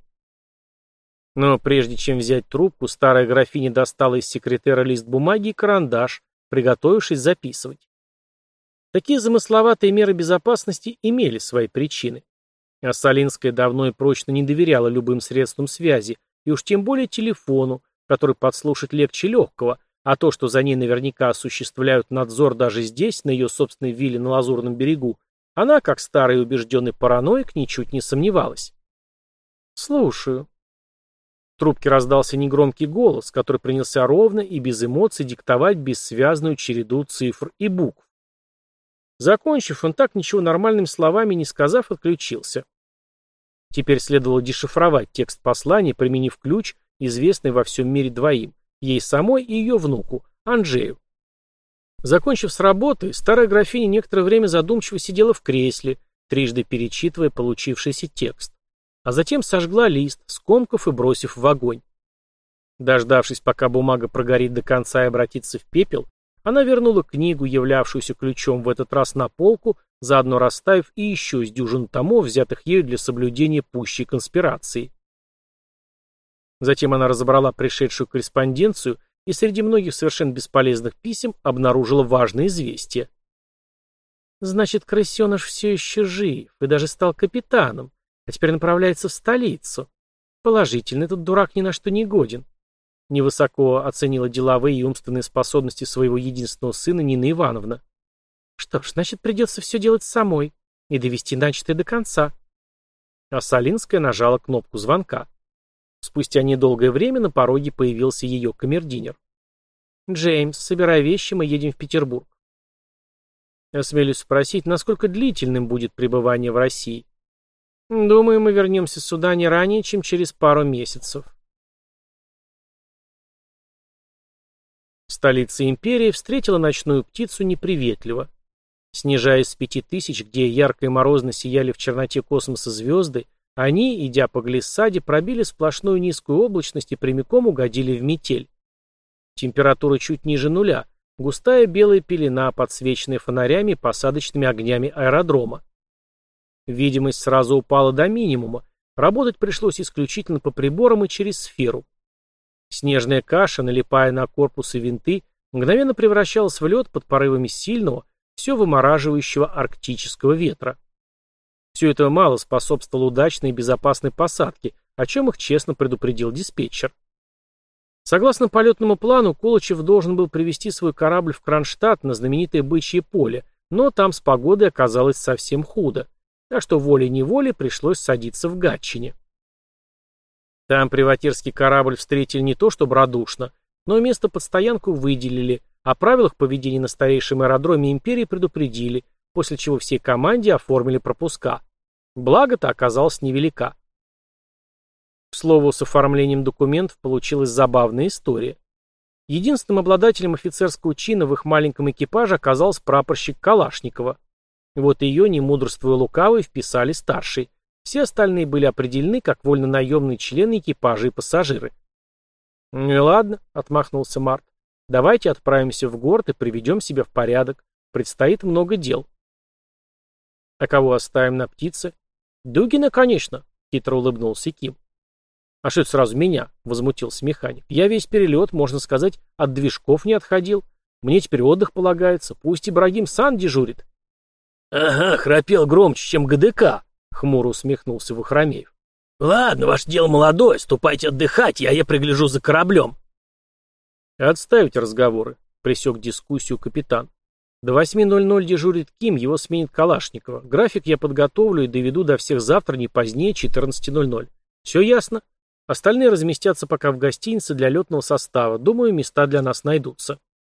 Но прежде чем взять трубку, старая графиня достала из секретера лист бумаги и карандаш, приготовившись записывать. Такие замысловатые меры безопасности имели свои причины. Ассалинская давно и прочно не доверяла любым средствам связи, и уж тем более телефону, который подслушать легче легкого, а то, что за ней наверняка осуществляют надзор даже здесь, на ее собственной вилле на Лазурном берегу, она, как старый и убежденный параноик, ничуть не сомневалась. «Слушаю». В трубке раздался негромкий голос, который принялся ровно и без эмоций диктовать бессвязную череду цифр и букв. Закончив, он так ничего нормальными словами не сказав, отключился. Теперь следовало дешифровать текст послания, применив ключ, известный во всем мире двоим, ей самой и ее внуку, Анджею. Закончив с работы, старая графиня некоторое время задумчиво сидела в кресле, трижды перечитывая получившийся текст, а затем сожгла лист, скомкав и бросив в огонь. Дождавшись, пока бумага прогорит до конца и обратится в пепел, она вернула книгу, являвшуюся ключом в этот раз, на полку, заодно расставив и еще с дюжину томов, взятых ею для соблюдения пущей конспирации. Затем она разобрала пришедшую корреспонденцию и среди многих совершенно бесполезных писем обнаружила важное известие. «Значит, крысеныш все еще жив и даже стал капитаном, а теперь направляется в столицу. Положительно, этот дурак ни на что не годен». Невысоко оценила деловые и умственные способности своего единственного сына Нина Ивановна. «Что ж, значит, придется все делать самой и довести начатое до конца». Ассалинская нажала кнопку звонка. Спустя недолгое время на пороге появился ее камердинер. «Джеймс, собирай вещи, мы едем в Петербург». Осмелюсь спросить, насколько длительным будет пребывание в России. «Думаю, мы вернемся сюда не ранее, чем через пару месяцев». Столица империи встретила ночную птицу неприветливо. Снижаясь с 5000, где ярко и морозно сияли в черноте космоса звезды, они, идя по глиссаде, пробили сплошную низкую облачность и прямиком угодили в метель. Температура чуть ниже нуля, густая белая пелена, подсвеченная фонарями и посадочными огнями аэродрома. Видимость сразу упала до минимума, работать пришлось исключительно по приборам и через сферу. Снежная каша, налипая на корпус и винты, мгновенно превращалась в лед под порывами сильного, все вымораживающего арктического ветра. Все это мало способствовало удачной и безопасной посадке, о чем их честно предупредил диспетчер. Согласно полетному плану, Колычев должен был привести свой корабль в Кронштадт на знаменитое Бычье поле, но там с погодой оказалось совсем худо, так что волей-неволей пришлось садиться в Гатчине. Там приватирский корабль встретили не то чтобы радушно, но место под стоянку выделили, о правилах поведения на старейшем аэродроме империи предупредили, после чего всей команде оформили пропуска. Благо-то оказалась невелика. К слову, с оформлением документов получилась забавная история. Единственным обладателем офицерского чина в их маленьком экипаже оказался прапорщик Калашникова. И вот ее, не мудрствуя лукаво, вписали старший. Все остальные были определены как вольнонаемные члены экипажа и пассажиры. «Ну и ладно», — отмахнулся Март. «Давайте отправимся в город и приведем себя в порядок. Предстоит много дел». «А кого оставим на птице?» «Дугина, конечно», — хитро улыбнулся Ким. «А что это сразу меня?» — возмутился механик. «Я весь перелет, можно сказать, от движков не отходил. Мне теперь отдых полагается. Пусть Ибрагим Сан дежурит». «Ага, храпел громче, чем ГДК», — хмуро усмехнулся Вахромеев. «Ладно, ваше дело молодое, ступайте отдыхать, я пригляжу за кораблем». «Отставить разговоры», — пресек дискуссию капитан. «До 8:00 дежурит Ким, его сменит Калашникова. График я подготовлю и доведу до всех завтра не позднее 14:00. Все ясно? Остальные разместятся пока в гостинице для летного состава. Думаю, места для нас найдутся».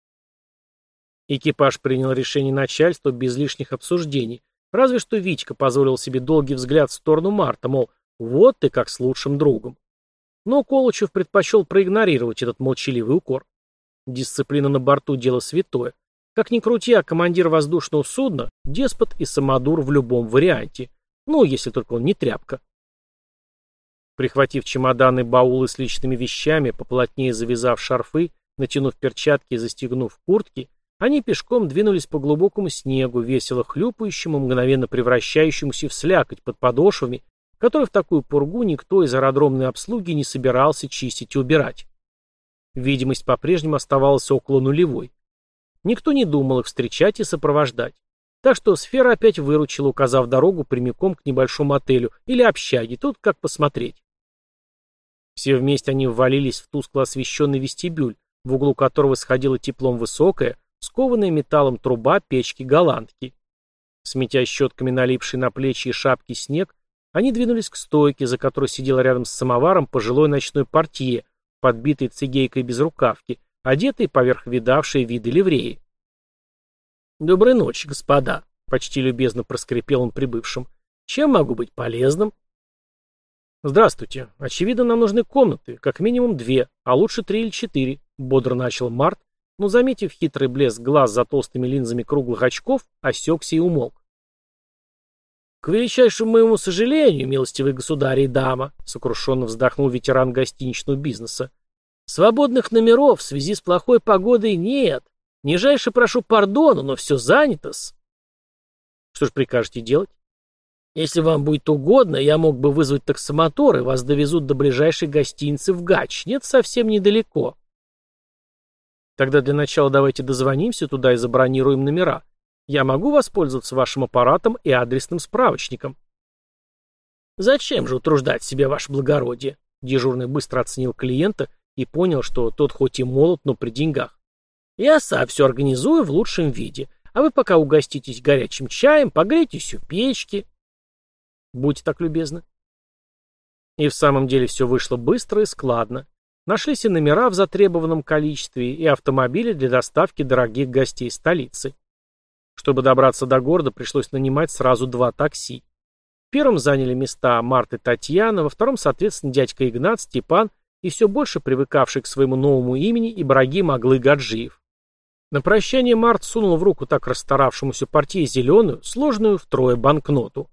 Экипаж принял решение начальства без лишних обсуждений, разве что Витька позволил себе долгий взгляд в сторону Марта, мол, вот ты как с лучшим другом. Но Колычев предпочел проигнорировать этот молчаливый укор. Дисциплина на борту — дело святое. Как ни крути, а командир воздушного судна — деспот и самодур в любом варианте. Ну, если только он не тряпка. Прихватив чемоданы, баулы с личными вещами, поплотнее завязав шарфы, Натянув перчатки и застегнув куртки, они пешком двинулись по глубокому снегу, весело хлюпающему, мгновенно превращающемуся в слякоть под подошвами, который в такую пургу никто из аэродромной обслуги не собирался чистить и убирать. Видимость по-прежнему оставалась около нулевой. Никто не думал их встречать и сопровождать. Так что сфера опять выручила, указав дорогу прямиком к небольшому отелю или общаге, тут как посмотреть. Все вместе они ввалились в тускло освещенный вестибюль, в углу которого сходила теплом высокая, скованная металлом труба печки-голландки. Сметя щетками налипший на плечи и шапки снег, они двинулись к стойке, за которой сидела рядом с самоваром пожилой ночной портье, подбитой цигейкой без рукавки, одетый поверх видавшей виды ливреи. «Доброй ночи, господа», — почти любезно проскрипел он прибывшим. «Чем могу быть полезным?» «Здравствуйте. Очевидно, нам нужны комнаты, как минимум 2, а лучше 3 или 4», — бодро начал Март, но, заметив хитрый блеск глаз за толстыми линзами круглых очков, осекся и умолк. «К величайшему моему сожалению, милостивый государь и дама», — сокрушенно вздохнул ветеран гостиничного бизнеса, «свободных номеров в связи с плохой погодой нет. Нижайше прошу пардона, но все занято-с». «Что ж прикажете делать?» «Если вам будет угодно, я мог бы вызвать таксомотор, и вас довезут до ближайшей гостиницы в Гач. Нет, совсем недалеко». «Тогда для начала давайте дозвонимся туда и забронируем номера. Я могу воспользоваться вашим аппаратом и адресным справочником?» «Зачем же утруждать себя, ваше благородие?» Дежурный быстро оценил клиента и понял, что тот хоть и молод, но при деньгах. «Я сам все организую в лучшем виде, а вы пока угоститесь горячим чаем, погрейтесь у печки». «Будьте так любезны». И в самом деле все вышло быстро и складно. Нашлись и номера в затребованном количестве, и автомобили для доставки дорогих гостей столицы. Чтобы добраться до города, пришлось нанимать сразу 2 такси. В первом заняли места Марта и Татьяна, во втором, соответственно, дядька Игнат, Степан и все больше привыкавший к своему новому имени Ибрагим Аглы Гаджиев. На прощание Март сунул в руку так расстаравшемуся портье зеленую, сложенную втрое банкноту.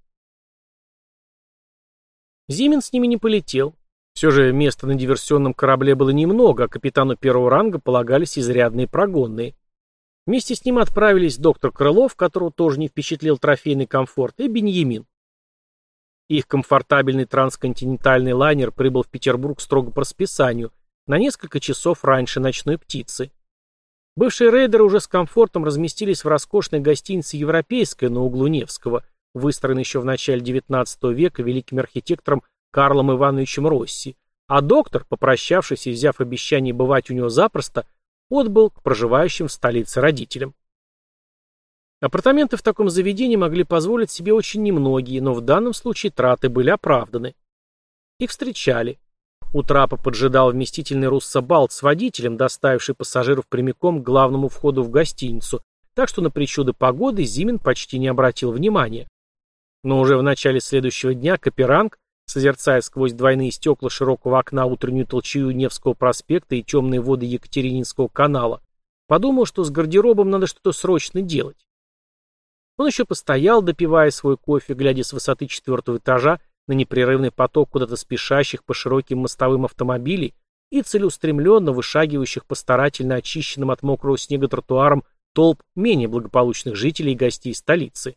Зимин с ними не полетел. Все же места на диверсионном корабле было немного, а капитану первого ранга полагались изрядные прогонные. Вместе с ним отправились доктор Крылов, которого тоже не впечатлил трофейный комфорт, и Беньямин. Их комфортабельный трансконтинентальный лайнер прибыл в Петербург строго по расписанию, на несколько часов раньше ночной птицы. Бывшие рейдеры уже с комфортом разместились в роскошной гостинице «Европейская» на углу Невского, выстроенной еще в начале XIX века великим архитектором Карлом Ивановичем Росси, а доктор, попрощавшись и взяв обещание бывать у него запросто, отбыл к проживающим в столице родителям. Апартаменты в таком заведении могли позволить себе очень немногие, но в данном случае траты были оправданы. Их встречали. У трапа поджидал вместительный руссобалт с водителем, доставивший пассажиров прямиком к главному входу в гостиницу, так что на причуды погоды Зимин почти не обратил внимания. Но уже в начале следующего дня Каперанг, созерцая сквозь двойные стекла широкого окна утреннюю толчею Невского проспекта и темные воды Екатерининского канала, подумал, что с гардеробом надо что-то срочно делать. Он еще постоял, допивая свой кофе, глядя с высоты 4-го этажа на непрерывный поток куда-то спешащих по широким мостовым автомобилей и целеустремленно вышагивающих по старательно очищенным от мокрого снега тротуарам толп менее благополучных жителей и гостей столицы.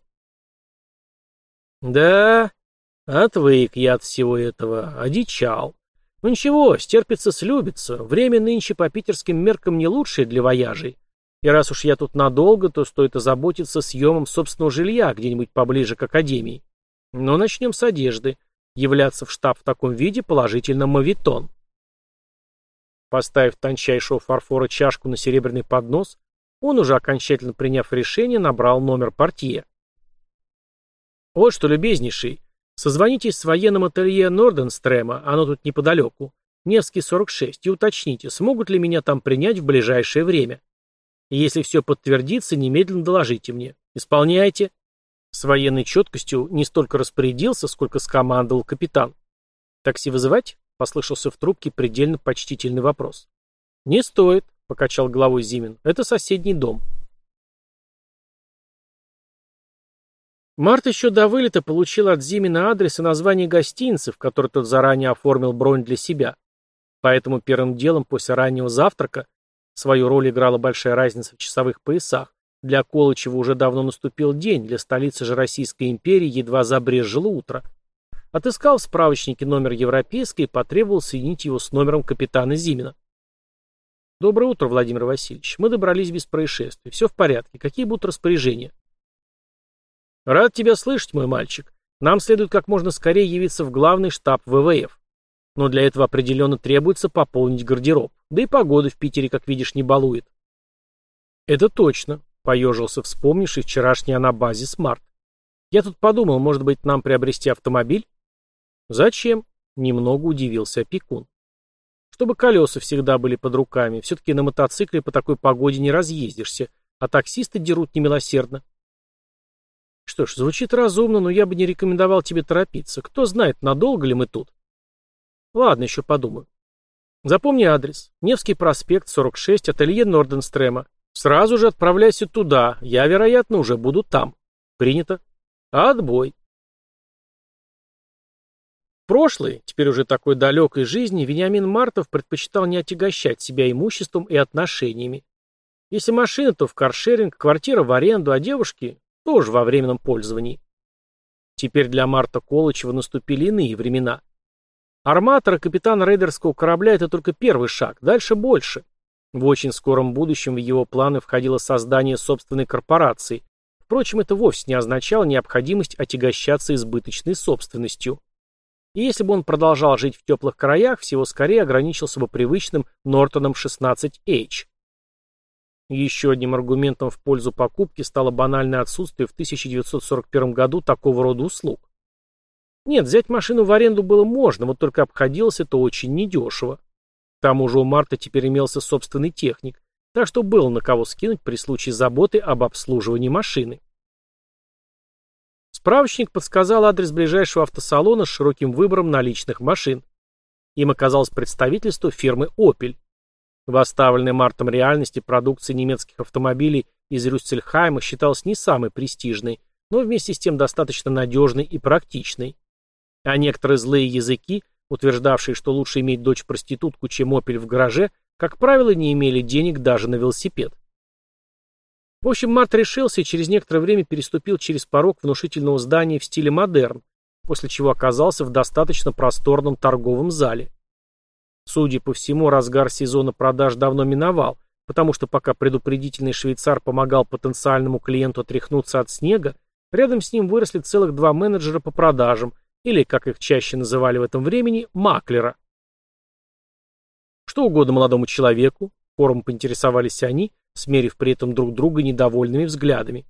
Да, отвык я от всего этого, одичал. Ну ничего, стерпится слюбится, время нынче по питерским меркам не лучшее для вояжей. И раз уж я тут надолго, то стоит озаботиться съемом собственного жилья где-нибудь поближе к академии. Но начнем с одежды. Являться в штаб в таком виде положительно моветон. Поставив тончайшего фарфора чашку на серебряный поднос, он, уже окончательно приняв решение, набрал номер портье. Вот что, любезнейший, созвонитесь с военным ателье Норденстрема, оно тут неподалеку, Невский 46, и уточните, смогут ли меня там принять в ближайшее время. И если все подтвердится, немедленно доложите мне. Исполняйте. С военной четкостью не столько распорядился, сколько скомандовал капитан. «Такси вызывать?» — послышался в трубке предельно почтительный вопрос. «Не стоит», — покачал головой Зимин. «Это соседний дом». Март еще до вылета получил от Зимина адрес и название гостиницы, в которой тот заранее оформил бронь для себя. Поэтому первым делом после раннего завтрака Свою роль играла большая разница в часовых поясах. Для Колычева уже давно наступил день, для столицы же Российской империи едва забрежило утро. Отыскал в справочнике номер европейской и потребовал соединить его с номером капитана Зимина. «Доброе утро, Владимир Васильевич. Мы добрались без происшествий. Все в порядке. Какие будут распоряжения?» «Рад тебя слышать, мой мальчик. Нам следует как можно скорее явиться в главный штаб ВВФ. Но для этого определенно требуется пополнить гардероб. Да и погода в Питере, как видишь, не балует». «Это точно», — поежился вспомнивший вчерашний анабазис Смарт. «Я тут подумал, может быть, нам приобрести автомобиль?» «Зачем?» — немного удивился опекун. «Чтобы колеса всегда были под руками. Все-таки на мотоцикле по такой погоде не разъездишься, а таксисты дерут немилосердно». «Что ж, звучит разумно, но я бы не рекомендовал тебе торопиться. Кто знает, надолго ли мы тут?» «Ладно, еще подумаю. Запомни адрес. Невский проспект, 46, ателье Норденстрема. Сразу же отправляйся туда. Я, вероятно, уже буду там. Принято. Отбой». В прошлой, теперь уже такой далекой жизни, Вениамин Мартов предпочитал не отягощать себя имуществом и отношениями. Если машина, то в каршеринг, квартира в аренду, а девушки тоже во временном пользовании. Теперь для Марта Колычева наступили иные времена. Арматор и капитан рейдерского корабля — это только первый шаг, дальше больше. В очень скором будущем в его планы входило создание собственной корпорации. Впрочем, это вовсе не означало необходимость отягощаться избыточной собственностью. И если бы он продолжал жить в теплых краях, всего скорее ограничился бы привычным Нортоном 16H. Еще одним аргументом в пользу покупки стало банальное отсутствие в 1941 году такого рода услуг. Нет, взять машину в аренду было можно, вот только обходилось это очень недешево. К тому же у Марта теперь имелся собственный техник, так что было на кого скинуть при случае заботы об обслуживании машины. Справочник подсказал адрес ближайшего автосалона с широким выбором наличных машин. Им оказалось представительство фирмы «Опель». В оставленной Мартом реальности продукция немецких автомобилей из Рюссельхайма считалась не самой престижной, но вместе с тем достаточно надежной и практичной. А некоторые злые языки, утверждавшие, что лучше иметь дочь-проститутку, чем «Опель» в гараже, как правило, не имели денег даже на велосипед. В общем, Март решился и через некоторое время переступил через порог внушительного здания в стиле модерн, после чего оказался в достаточно просторном торговом зале. Судя по всему, разгар сезона продаж давно миновал, потому что пока предупредительный швейцар помогал потенциальному клиенту отряхнуться от снега, рядом с ним выросли целых два менеджера по продажам, или, как их чаще называли в этом времени, маклера. Что угодно молодому человеку, хором поинтересовались они, смерив при этом друг друга недовольными взглядами.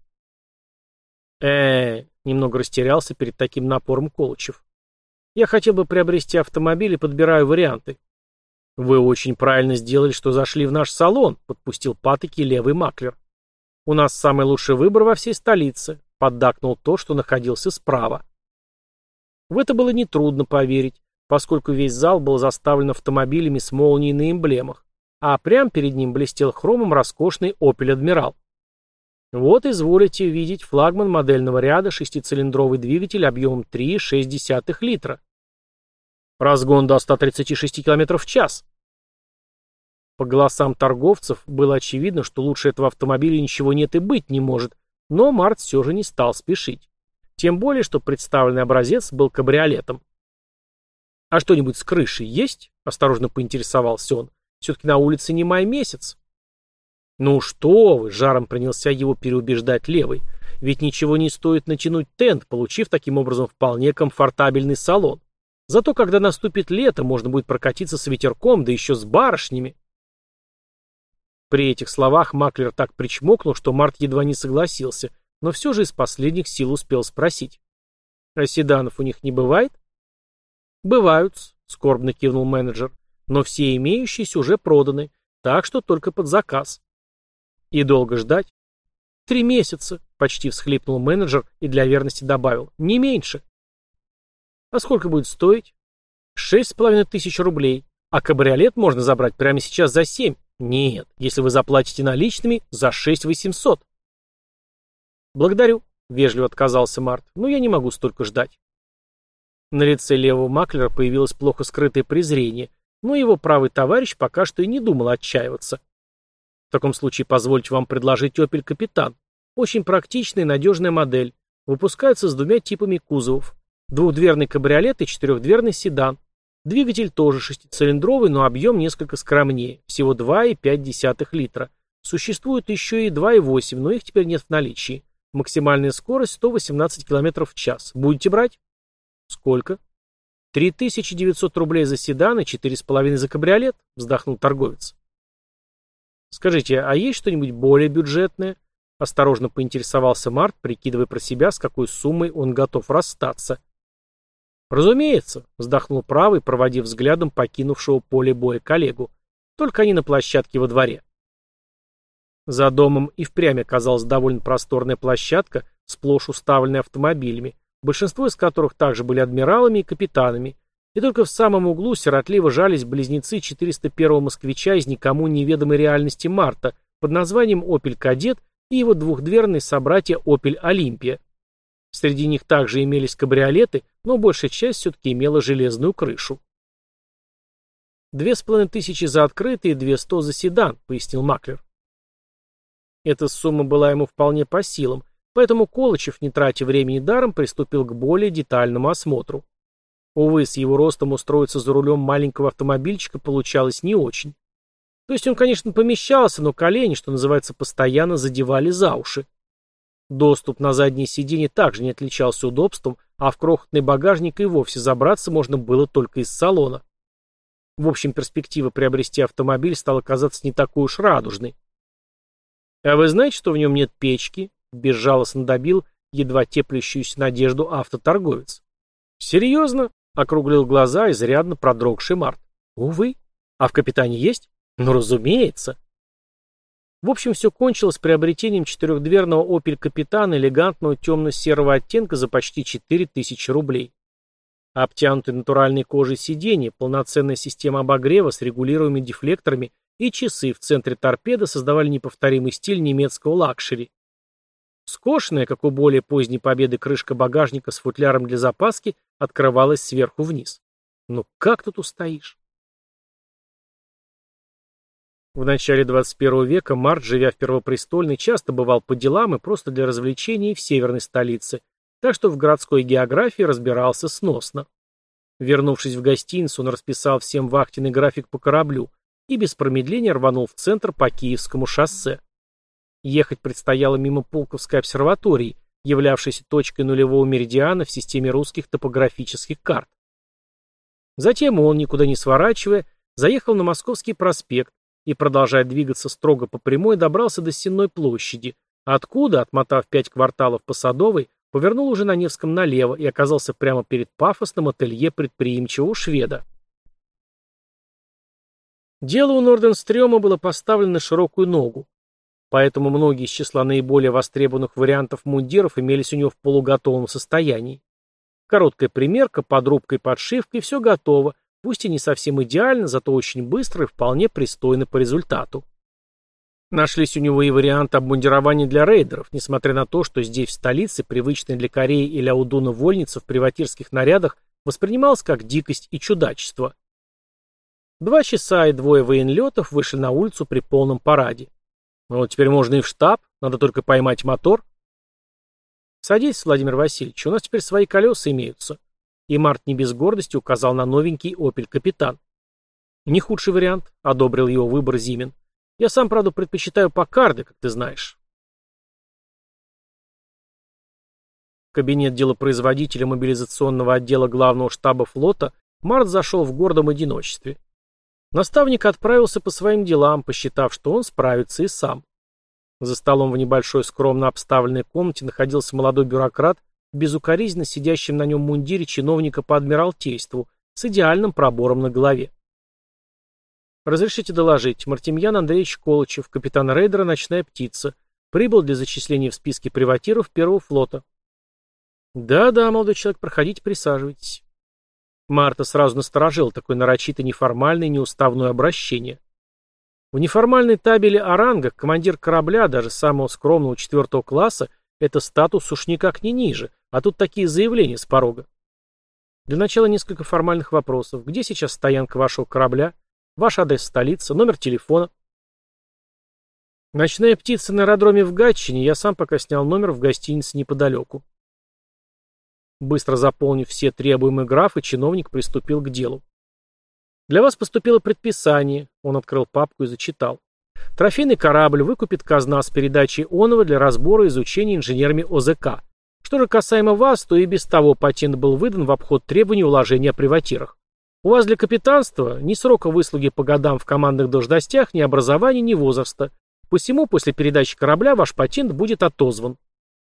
Немного растерялся перед таким напором Колычев. «Я хотел бы приобрести автомобиль и подбираю варианты». «Вы очень правильно сделали, что зашли в наш салон», — подпустил патоки левый маклер. «У нас самый лучший выбор во всей столице», — поддакнул то, что находился справа. В это было нетрудно поверить, поскольку весь зал был заставлен автомобилями с молнией на эмблемах, а прямо перед ним блестел хромом роскошный Opel Admiral. Вот изволите видеть флагман модельного ряда, шестицилиндровый двигатель объемом 3,6 литра. Разгон до 136 км в час. По голосам торговцев было очевидно, что лучше этого автомобиля ничего нет и быть не может, но Март все же не стал спешить. Тем более, что представленный образец был кабриолетом. «А что-нибудь с крышей есть?» – осторожно поинтересовался он. «Все-таки на улице не май месяц». «Ну что вы!» – жаром принялся его переубеждать левый. «Ведь ничего не стоит натянуть тент, получив таким образом вполне комфортабельный салон. Зато когда наступит лето, можно будет прокатиться с ветерком, да еще с барышнями». При этих словах маклер так причмокнул, что Март едва не согласился, но все же из последних сил успел спросить. «А седанов у них не бывает?» «Бывают», — скорбно кивнул менеджер, «но все имеющиеся уже проданы, так что только под заказ». «И долго ждать?» 3 месяца», — почти всхлипнул менеджер и для верности добавил, «не меньше». «А сколько будет стоить?» 6500 рублей, а кабриолет можно забрать прямо сейчас за 7. Нет, если вы заплатите наличными, за 6800. «Благодарю», — вежливо отказался Март, — «но я не могу столько ждать». На лице левого маклера появилось плохо скрытое презрение, но его правый товарищ пока что и не думал отчаиваться. таком случае позвольте вам предложить Opel Капитан. Очень практичная и надежная модель. Выпускается с двумя типами кузовов. Двухдверный кабриолет и четырехдверный седан. Двигатель тоже шестицилиндровый, но объем несколько скромнее, всего 2,5 литра. Существует еще и 2,8, но их теперь нет в наличии. Максимальная скорость 118 км в час. Будете брать? Сколько? 3900 рублей за седан и 4,5 за кабриолет, вздохнул торговец. Скажите, а есть что-нибудь более бюджетное? Осторожно поинтересовался Март, прикидывая про себя, с какой суммой он готов расстаться. Разумеется, вздохнул правый, проводив взглядом покинувшего поле боя коллегу. Только они на площадке во дворе. За домом и впрямь оказалась довольно просторная площадка, сплошь уставленная автомобилями, большинство из которых также были адмиралами и капитанами, и только в самом углу сиротливо жались близнецы 401-го москвича из никому неведомой реальности Марта под названием Opel Kadett и его двухдверные собратья Opel Olympia. Среди них также имелись кабриолеты, но большая часть все-таки имела железную крышу. 2500 за открытый и 200 за седан, пояснил маклер. Эта сумма была ему вполне по силам, поэтому Колычев, не тратя времени даром, приступил к более детальному осмотру. Увы, с его ростом устроиться за рулем маленького автомобильчика получалось не очень. То есть он, конечно, помещался, но колени, что называется, постоянно задевали за уши. Доступ на заднее сиденье также не отличался удобством, а в крохотный багажник и вовсе забраться можно было только из салона. В общем, перспектива приобрести автомобиль стала казаться не такой уж радужной. «А вы знаете, что в нем нет печки?» — безжалостно добил едва теплющуюся надежду автоторговец. «Серьезно?» — округлил глаза изрядно продрогший Март. «Увы. А в Капитане есть?» «Ну, разумеется». В общем, все кончилось приобретением четырехдверного Opel Капитана элегантного темно-серого оттенка за почти 4000 рублей. Обтянутые натуральной кожей сиденья, полноценная система обогрева с регулируемыми дефлекторами и часы в центре торпеды создавали неповторимый стиль немецкого лакшери. Скошенная, как у более поздней Победы, крышка багажника с футляром для запаски открывалась сверху вниз. Ну как тут устоишь? В начале 21 века Март, живя в Первопрестольной, часто бывал по делам и просто для развлечений в северной столице, так что в городской географии разбирался сносно. Вернувшись в гостиницу, он расписал всем вахтенный график по кораблю и без промедления рванул в центр по Киевскому шоссе. Ехать предстояло мимо Пулковской обсерватории, являвшейся точкой нулевого меридиана в системе русских топографических карт. Затем он, никуда не сворачивая, заехал на Московский проспект и, продолжая двигаться строго по прямой, добрался до Сенной площади, откуда, отмотав 5 кварталов по Садовой, повернул уже на Невском налево и оказался прямо перед пафосным ателье предприимчивого шведа. Дело у Норденстрёма было поставлено на широкую ногу, поэтому многие из числа наиболее востребованных вариантов мундиров имелись у него в полуготовом состоянии. Короткая примерка, подрубка и подшивка, и все готово, пусть и не совсем идеально, зато очень быстро и вполне пристойно по результату. Нашлись у него и варианты обмундирования для рейдеров, несмотря на то, что здесь в столице привычная для Кореи или Аудуна вольница в приватирских нарядах воспринималась как дикость и чудачество. 2 часа и 2 военлетов вышли на улицу при полном параде. Ну вот теперь можно и в штаб, надо только поймать мотор. Садитесь, Владимир Васильевич, у нас теперь свои колеса имеются. И Март не без гордости указал на новенький Opel Капитан. Не худший вариант, одобрил его выбор Зимин. Я сам, правда, предпочитаю Паккарды, как ты знаешь. В кабинет делопроизводителя мобилизационного отдела главного штаба флота Март зашел в гордом одиночестве. Наставник отправился по своим делам, посчитав, что он справится и сам. За столом в небольшой скромно обставленной комнате находился молодой бюрократ, безукоризненно сидящим на нем мундире чиновника по адмиралтейству, с идеальным пробором на голове. «Разрешите доложить, Мартемьян Андреевич Колычев, капитан рейдера «Ночная птица», прибыл для зачисления в списке приватиров Первого флота». «Да-да, молодой человек, проходите, присаживайтесь». Марта сразу насторожил такое нарочито неформальное и неуставное обращение. В неформальной табели о рангах командир корабля, даже самого скромного 4 класса, это статус уж никак не ниже, а тут такие заявления с порога. Для начала несколько формальных вопросов. Где сейчас стоянка вашего корабля? Ваш адрес столицы, номер телефона. Ночная птица на аэродроме в Гатчине, я сам пока снял номер в гостинице неподалеку. Быстро заполнив все требуемые графы, чиновник приступил к делу. Для вас поступило предписание, он открыл папку и зачитал. Трофейный корабль выкупит казна с передачей оного для разбора и изучения инженерами ОЗК. Что же касаемо вас, то и без того патент был выдан в обход требований уложения о приватирах. У вас для капитанства ни срока выслуги по годам в командных должностях, ни образования, ни возраста. Посему после передачи корабля ваш патент будет отозван.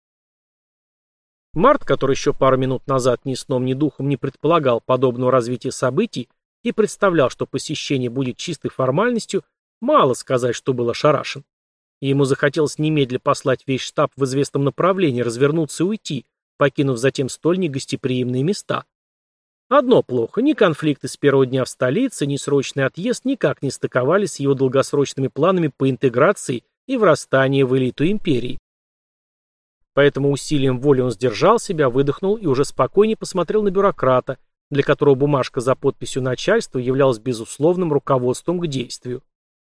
Март, который еще пару минут назад ни сном, ни духом не предполагал подобного развития событий и представлял, что посещение будет чистой формальностью, мало сказать, что был ошарашен. Ему захотелось немедля послать весь штаб в известном направлении, развернуться и уйти, покинув затем столь негостеприимные места. Одно плохо, ни конфликты с первого дня в столице, ни срочный отъезд никак не стыковались с его долгосрочными планами по интеграции и врастанию в элиту империи. Поэтому усилием воли он сдержал себя, выдохнул и уже спокойнее посмотрел на бюрократа, для которого бумажка за подписью начальства являлась безусловным руководством к действию.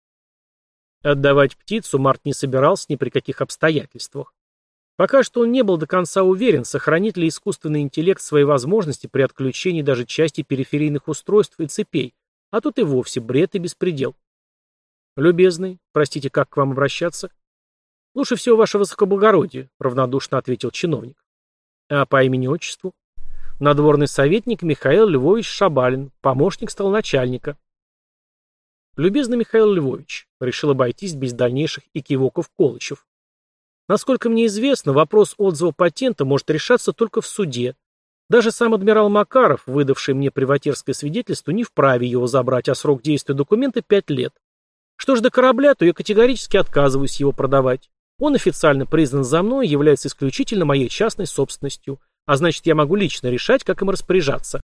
Отдавать птицу Март не собирался ни при каких обстоятельствах. Пока что он не был до конца уверен, сохранит ли искусственный интеллект свои возможности при отключении даже части периферийных устройств и цепей, а тут и вовсе бред и беспредел. «Любезный, простите, как к вам обращаться?» «Лучше всего, ваше высокоблагородие», — равнодушно ответил чиновник. «А по имени-отчеству?» «Надворный советник Михаил Львович Шабалин, помощник столоначальника». «Любезный Михаил Львович», — решил обойтись без дальнейших экивоков-колычев. «Насколько мне известно, вопрос отзыва патента может решаться только в суде. Даже сам адмирал Макаров, выдавший мне приватирское свидетельство, не вправе его забрать, а срок действия документа 5 лет. Что ж до корабля, то я категорически отказываюсь его продавать. Он официально признан за мной и является исключительно моей частной собственностью, а значит, я могу лично решать, как им распоряжаться».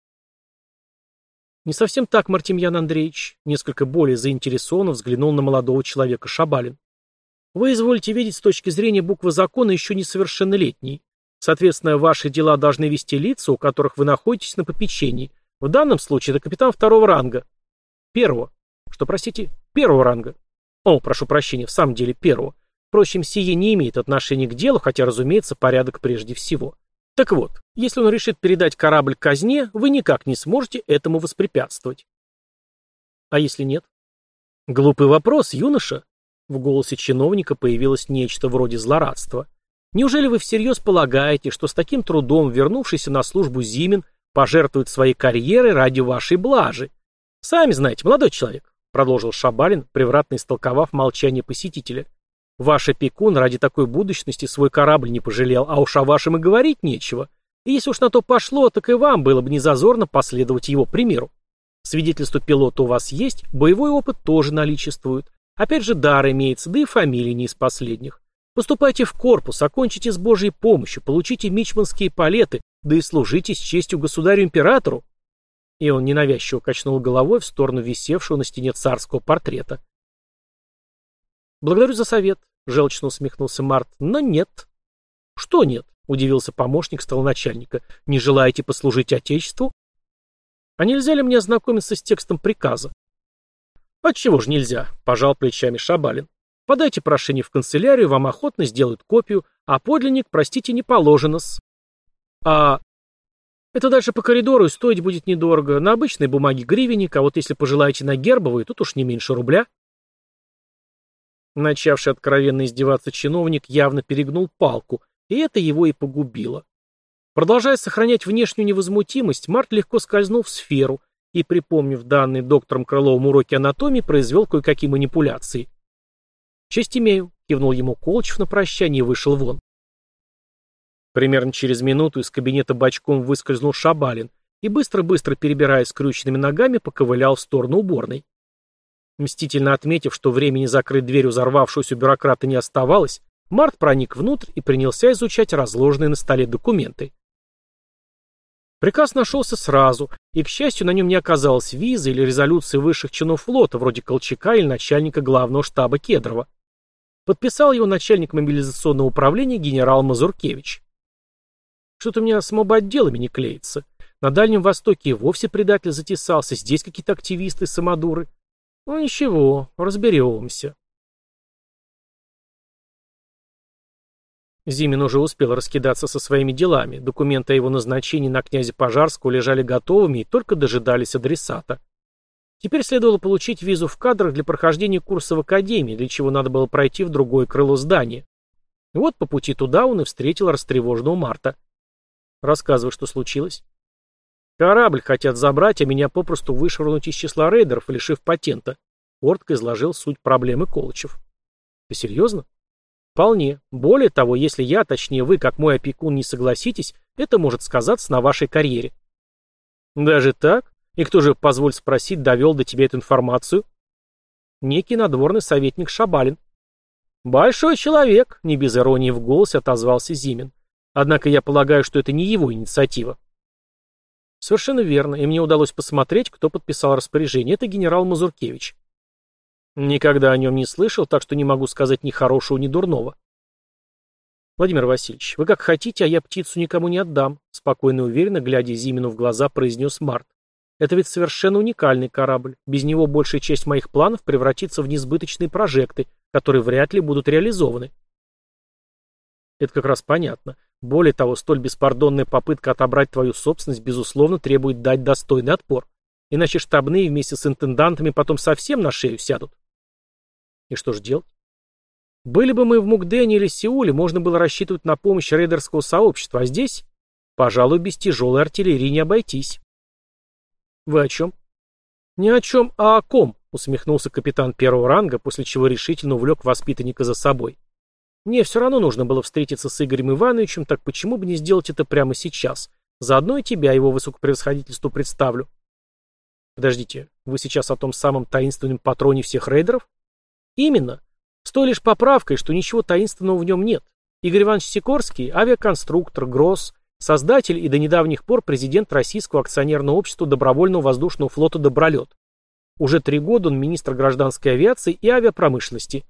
«Не совсем так, Мартемьян Андреевич», — несколько более заинтересованно взглянул на молодого человека Шабалин. «Вы изволите видеть с точки зрения буквы закона еще несовершеннолетний. Соответственно, ваши дела должны вести лица, у которых вы находитесь на попечении. В данном случае это капитан второго ранга». «Первого. Что, простите? Первого ранга». «О, прошу прощения, в самом деле первого. Впрочем, сие не имеет отношения к делу, хотя, разумеется, порядок прежде всего. Так вот, если он решит передать корабль казне, вы никак не сможете этому воспрепятствовать». «А если нет?» «Глупый вопрос, юноша». В голосе чиновника появилось нечто вроде злорадства. «Неужели вы всерьез полагаете, что с таким трудом вернувшийся на службу Зимин пожертвует своей карьерой ради вашей блажи? Сами знаете, молодой человек», — продолжил Шабалин, превратно истолковав молчание посетителя, «ваш опекун ради такой будущности свой корабль не пожалел, а уж о вашем и говорить нечего. И если уж на то пошло, так и вам было бы незазорно последовать его примеру. Свидетельство пилота у вас есть, боевой опыт тоже наличествует. Опять же, дар имеется, да и фамилия не из последних. Поступайте в корпус, окончите с Божьей помощью, получите мичманские палеты, да и служите с честью государю-императору». И он ненавязчиво качнул головой в сторону висевшего на стене царского портрета. «Благодарю за совет», — желчно усмехнулся Март, — «но нет». «Что нет?» — удивился помощник столоначальника. «Не желаете послужить Отечеству?» «А нельзя ли мне ознакомиться с текстом приказа?» «Отчего же нельзя?» — пожал плечами Шабалин. «Подайте прошение в канцелярию, вам охотно сделают копию, а подлинник, простите, не положено-с». «А это дальше по коридору и стоить будет недорого. На обычной бумаге гривенник, а вот если пожелаете на гербовую, тут уж не меньше рубля». Начавший откровенно издеваться чиновник явно перегнул палку, и это его и погубило. Продолжая сохранять внешнюю невозмутимость, Март легко скользнул в сферу и, припомнив данные доктором Крыловым уроки анатомии, произвел кое-какие манипуляции. «Честь имею», — кивнул ему Колычев на прощание и вышел вон. Примерно через минуту из кабинета бочком выскользнул Шабалин и, быстро-быстро перебирая скрюченными ногами, поковылял в сторону уборной. Мстительно отметив, что времени закрыть дверь у взорвавшегося бюрократа не оставалось, Март проник внутрь и принялся изучать разложенные на столе документы. Приказ нашелся сразу, и, к счастью, на нем не оказалось визы или резолюции высших чинов флота, вроде Колчака или начальника главного штаба Кедрова. Подписал его начальник мобилизационного управления генерал Мазуркевич. «Что-то у меня с моботделами не клеится. На Дальнем Востоке и вовсе предатель затесался, здесь какие-то активисты, самодуры. Ну ничего, разберемся». Зимин уже успел раскидаться со своими делами. Документы о его назначении на князя Пожарского лежали готовыми и только дожидались адресата. Теперь следовало получить визу в кадрах для прохождения курса в академии, для чего надо было пройти в другое крыло здания. И вот по пути туда он и встретил растревоженного Марта. «Рассказывай, что случилось». «Корабль хотят забрать, а меня попросту вышвырнуть из числа рейдеров, лишив патента», — коротко изложил суть проблемы Колычев. «Ты серьезно?» «Вполне. Более того, если я, точнее вы, как мой опекун, не согласитесь, это может сказаться на вашей карьере». «Даже так? И кто же, позволь спросить, довел до тебя эту информацию?» «Некий надворный советник Шабалин». «Большой человек», — не без иронии в голосе отозвался Зимин. «Однако я полагаю, что это не его инициатива». «Совершенно верно, и мне удалось посмотреть, кто подписал распоряжение. Это генерал Мазуркевич». «Никогда о нем не слышал, так что не могу сказать ни хорошего, ни дурного». «Владимир Васильевич, вы как хотите, а я птицу никому не отдам», — спокойно и уверенно, глядя Зимину в глаза, произнес Март. «Это ведь совершенно уникальный корабль. Без него большая часть моих планов превратится в несбыточные прожекты, которые вряд ли будут реализованы». «Это как раз понятно. Более того, столь беспардонная попытка отобрать твою собственность, безусловно, требует дать достойный отпор. Иначе штабные вместе с интендантами потом совсем на шею сядут». «И что же делать?» «Были бы мы в Мукдене или Сеуле, можно было рассчитывать на помощь рейдерского сообщества, а здесь, пожалуй, без тяжелой артиллерии не обойтись». «Вы о чем?» «Не о чем, а о ком», — усмехнулся капитан первого ранга, после чего решительно увлек воспитанника за собой. «Мне все равно нужно было встретиться с Игорем Ивановичем, так почему бы не сделать это прямо сейчас? Заодно и тебя, его высокопревосходительству, представлю». «Подождите, вы сейчас о том самом таинственном патроне всех рейдеров?» «Именно. С той лишь поправкой, что ничего таинственного в нем нет. Игорь Иванович Сикорский — авиаконструктор, ГРОСС, создатель и до недавних пор президент Российского акционерного общества добровольного воздушного флота «Добролет». Уже 3 года он министр гражданской авиации и авиапромышленности».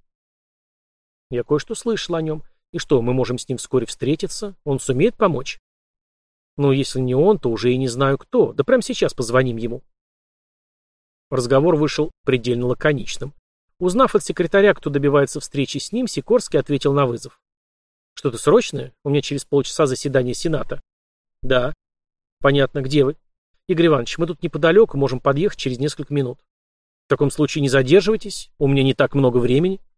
«Я кое-что слышал о нем. И что, мы можем с ним вскоре встретиться? Он сумеет помочь?» «Ну, если не он, то уже и не знаю кто. Да прямо сейчас позвоним ему». Разговор вышел предельно лаконичным. Узнав от секретаря, кто добивается встречи с ним, Сикорский ответил на вызов. «Что-то срочное? У меня через полчаса заседание Сената». «Да». «Понятно. Где вы?» «Игорь Иванович, мы тут неподалеку, можем подъехать через несколько минут». «В таком случае не задерживайтесь. У меня не так много времени».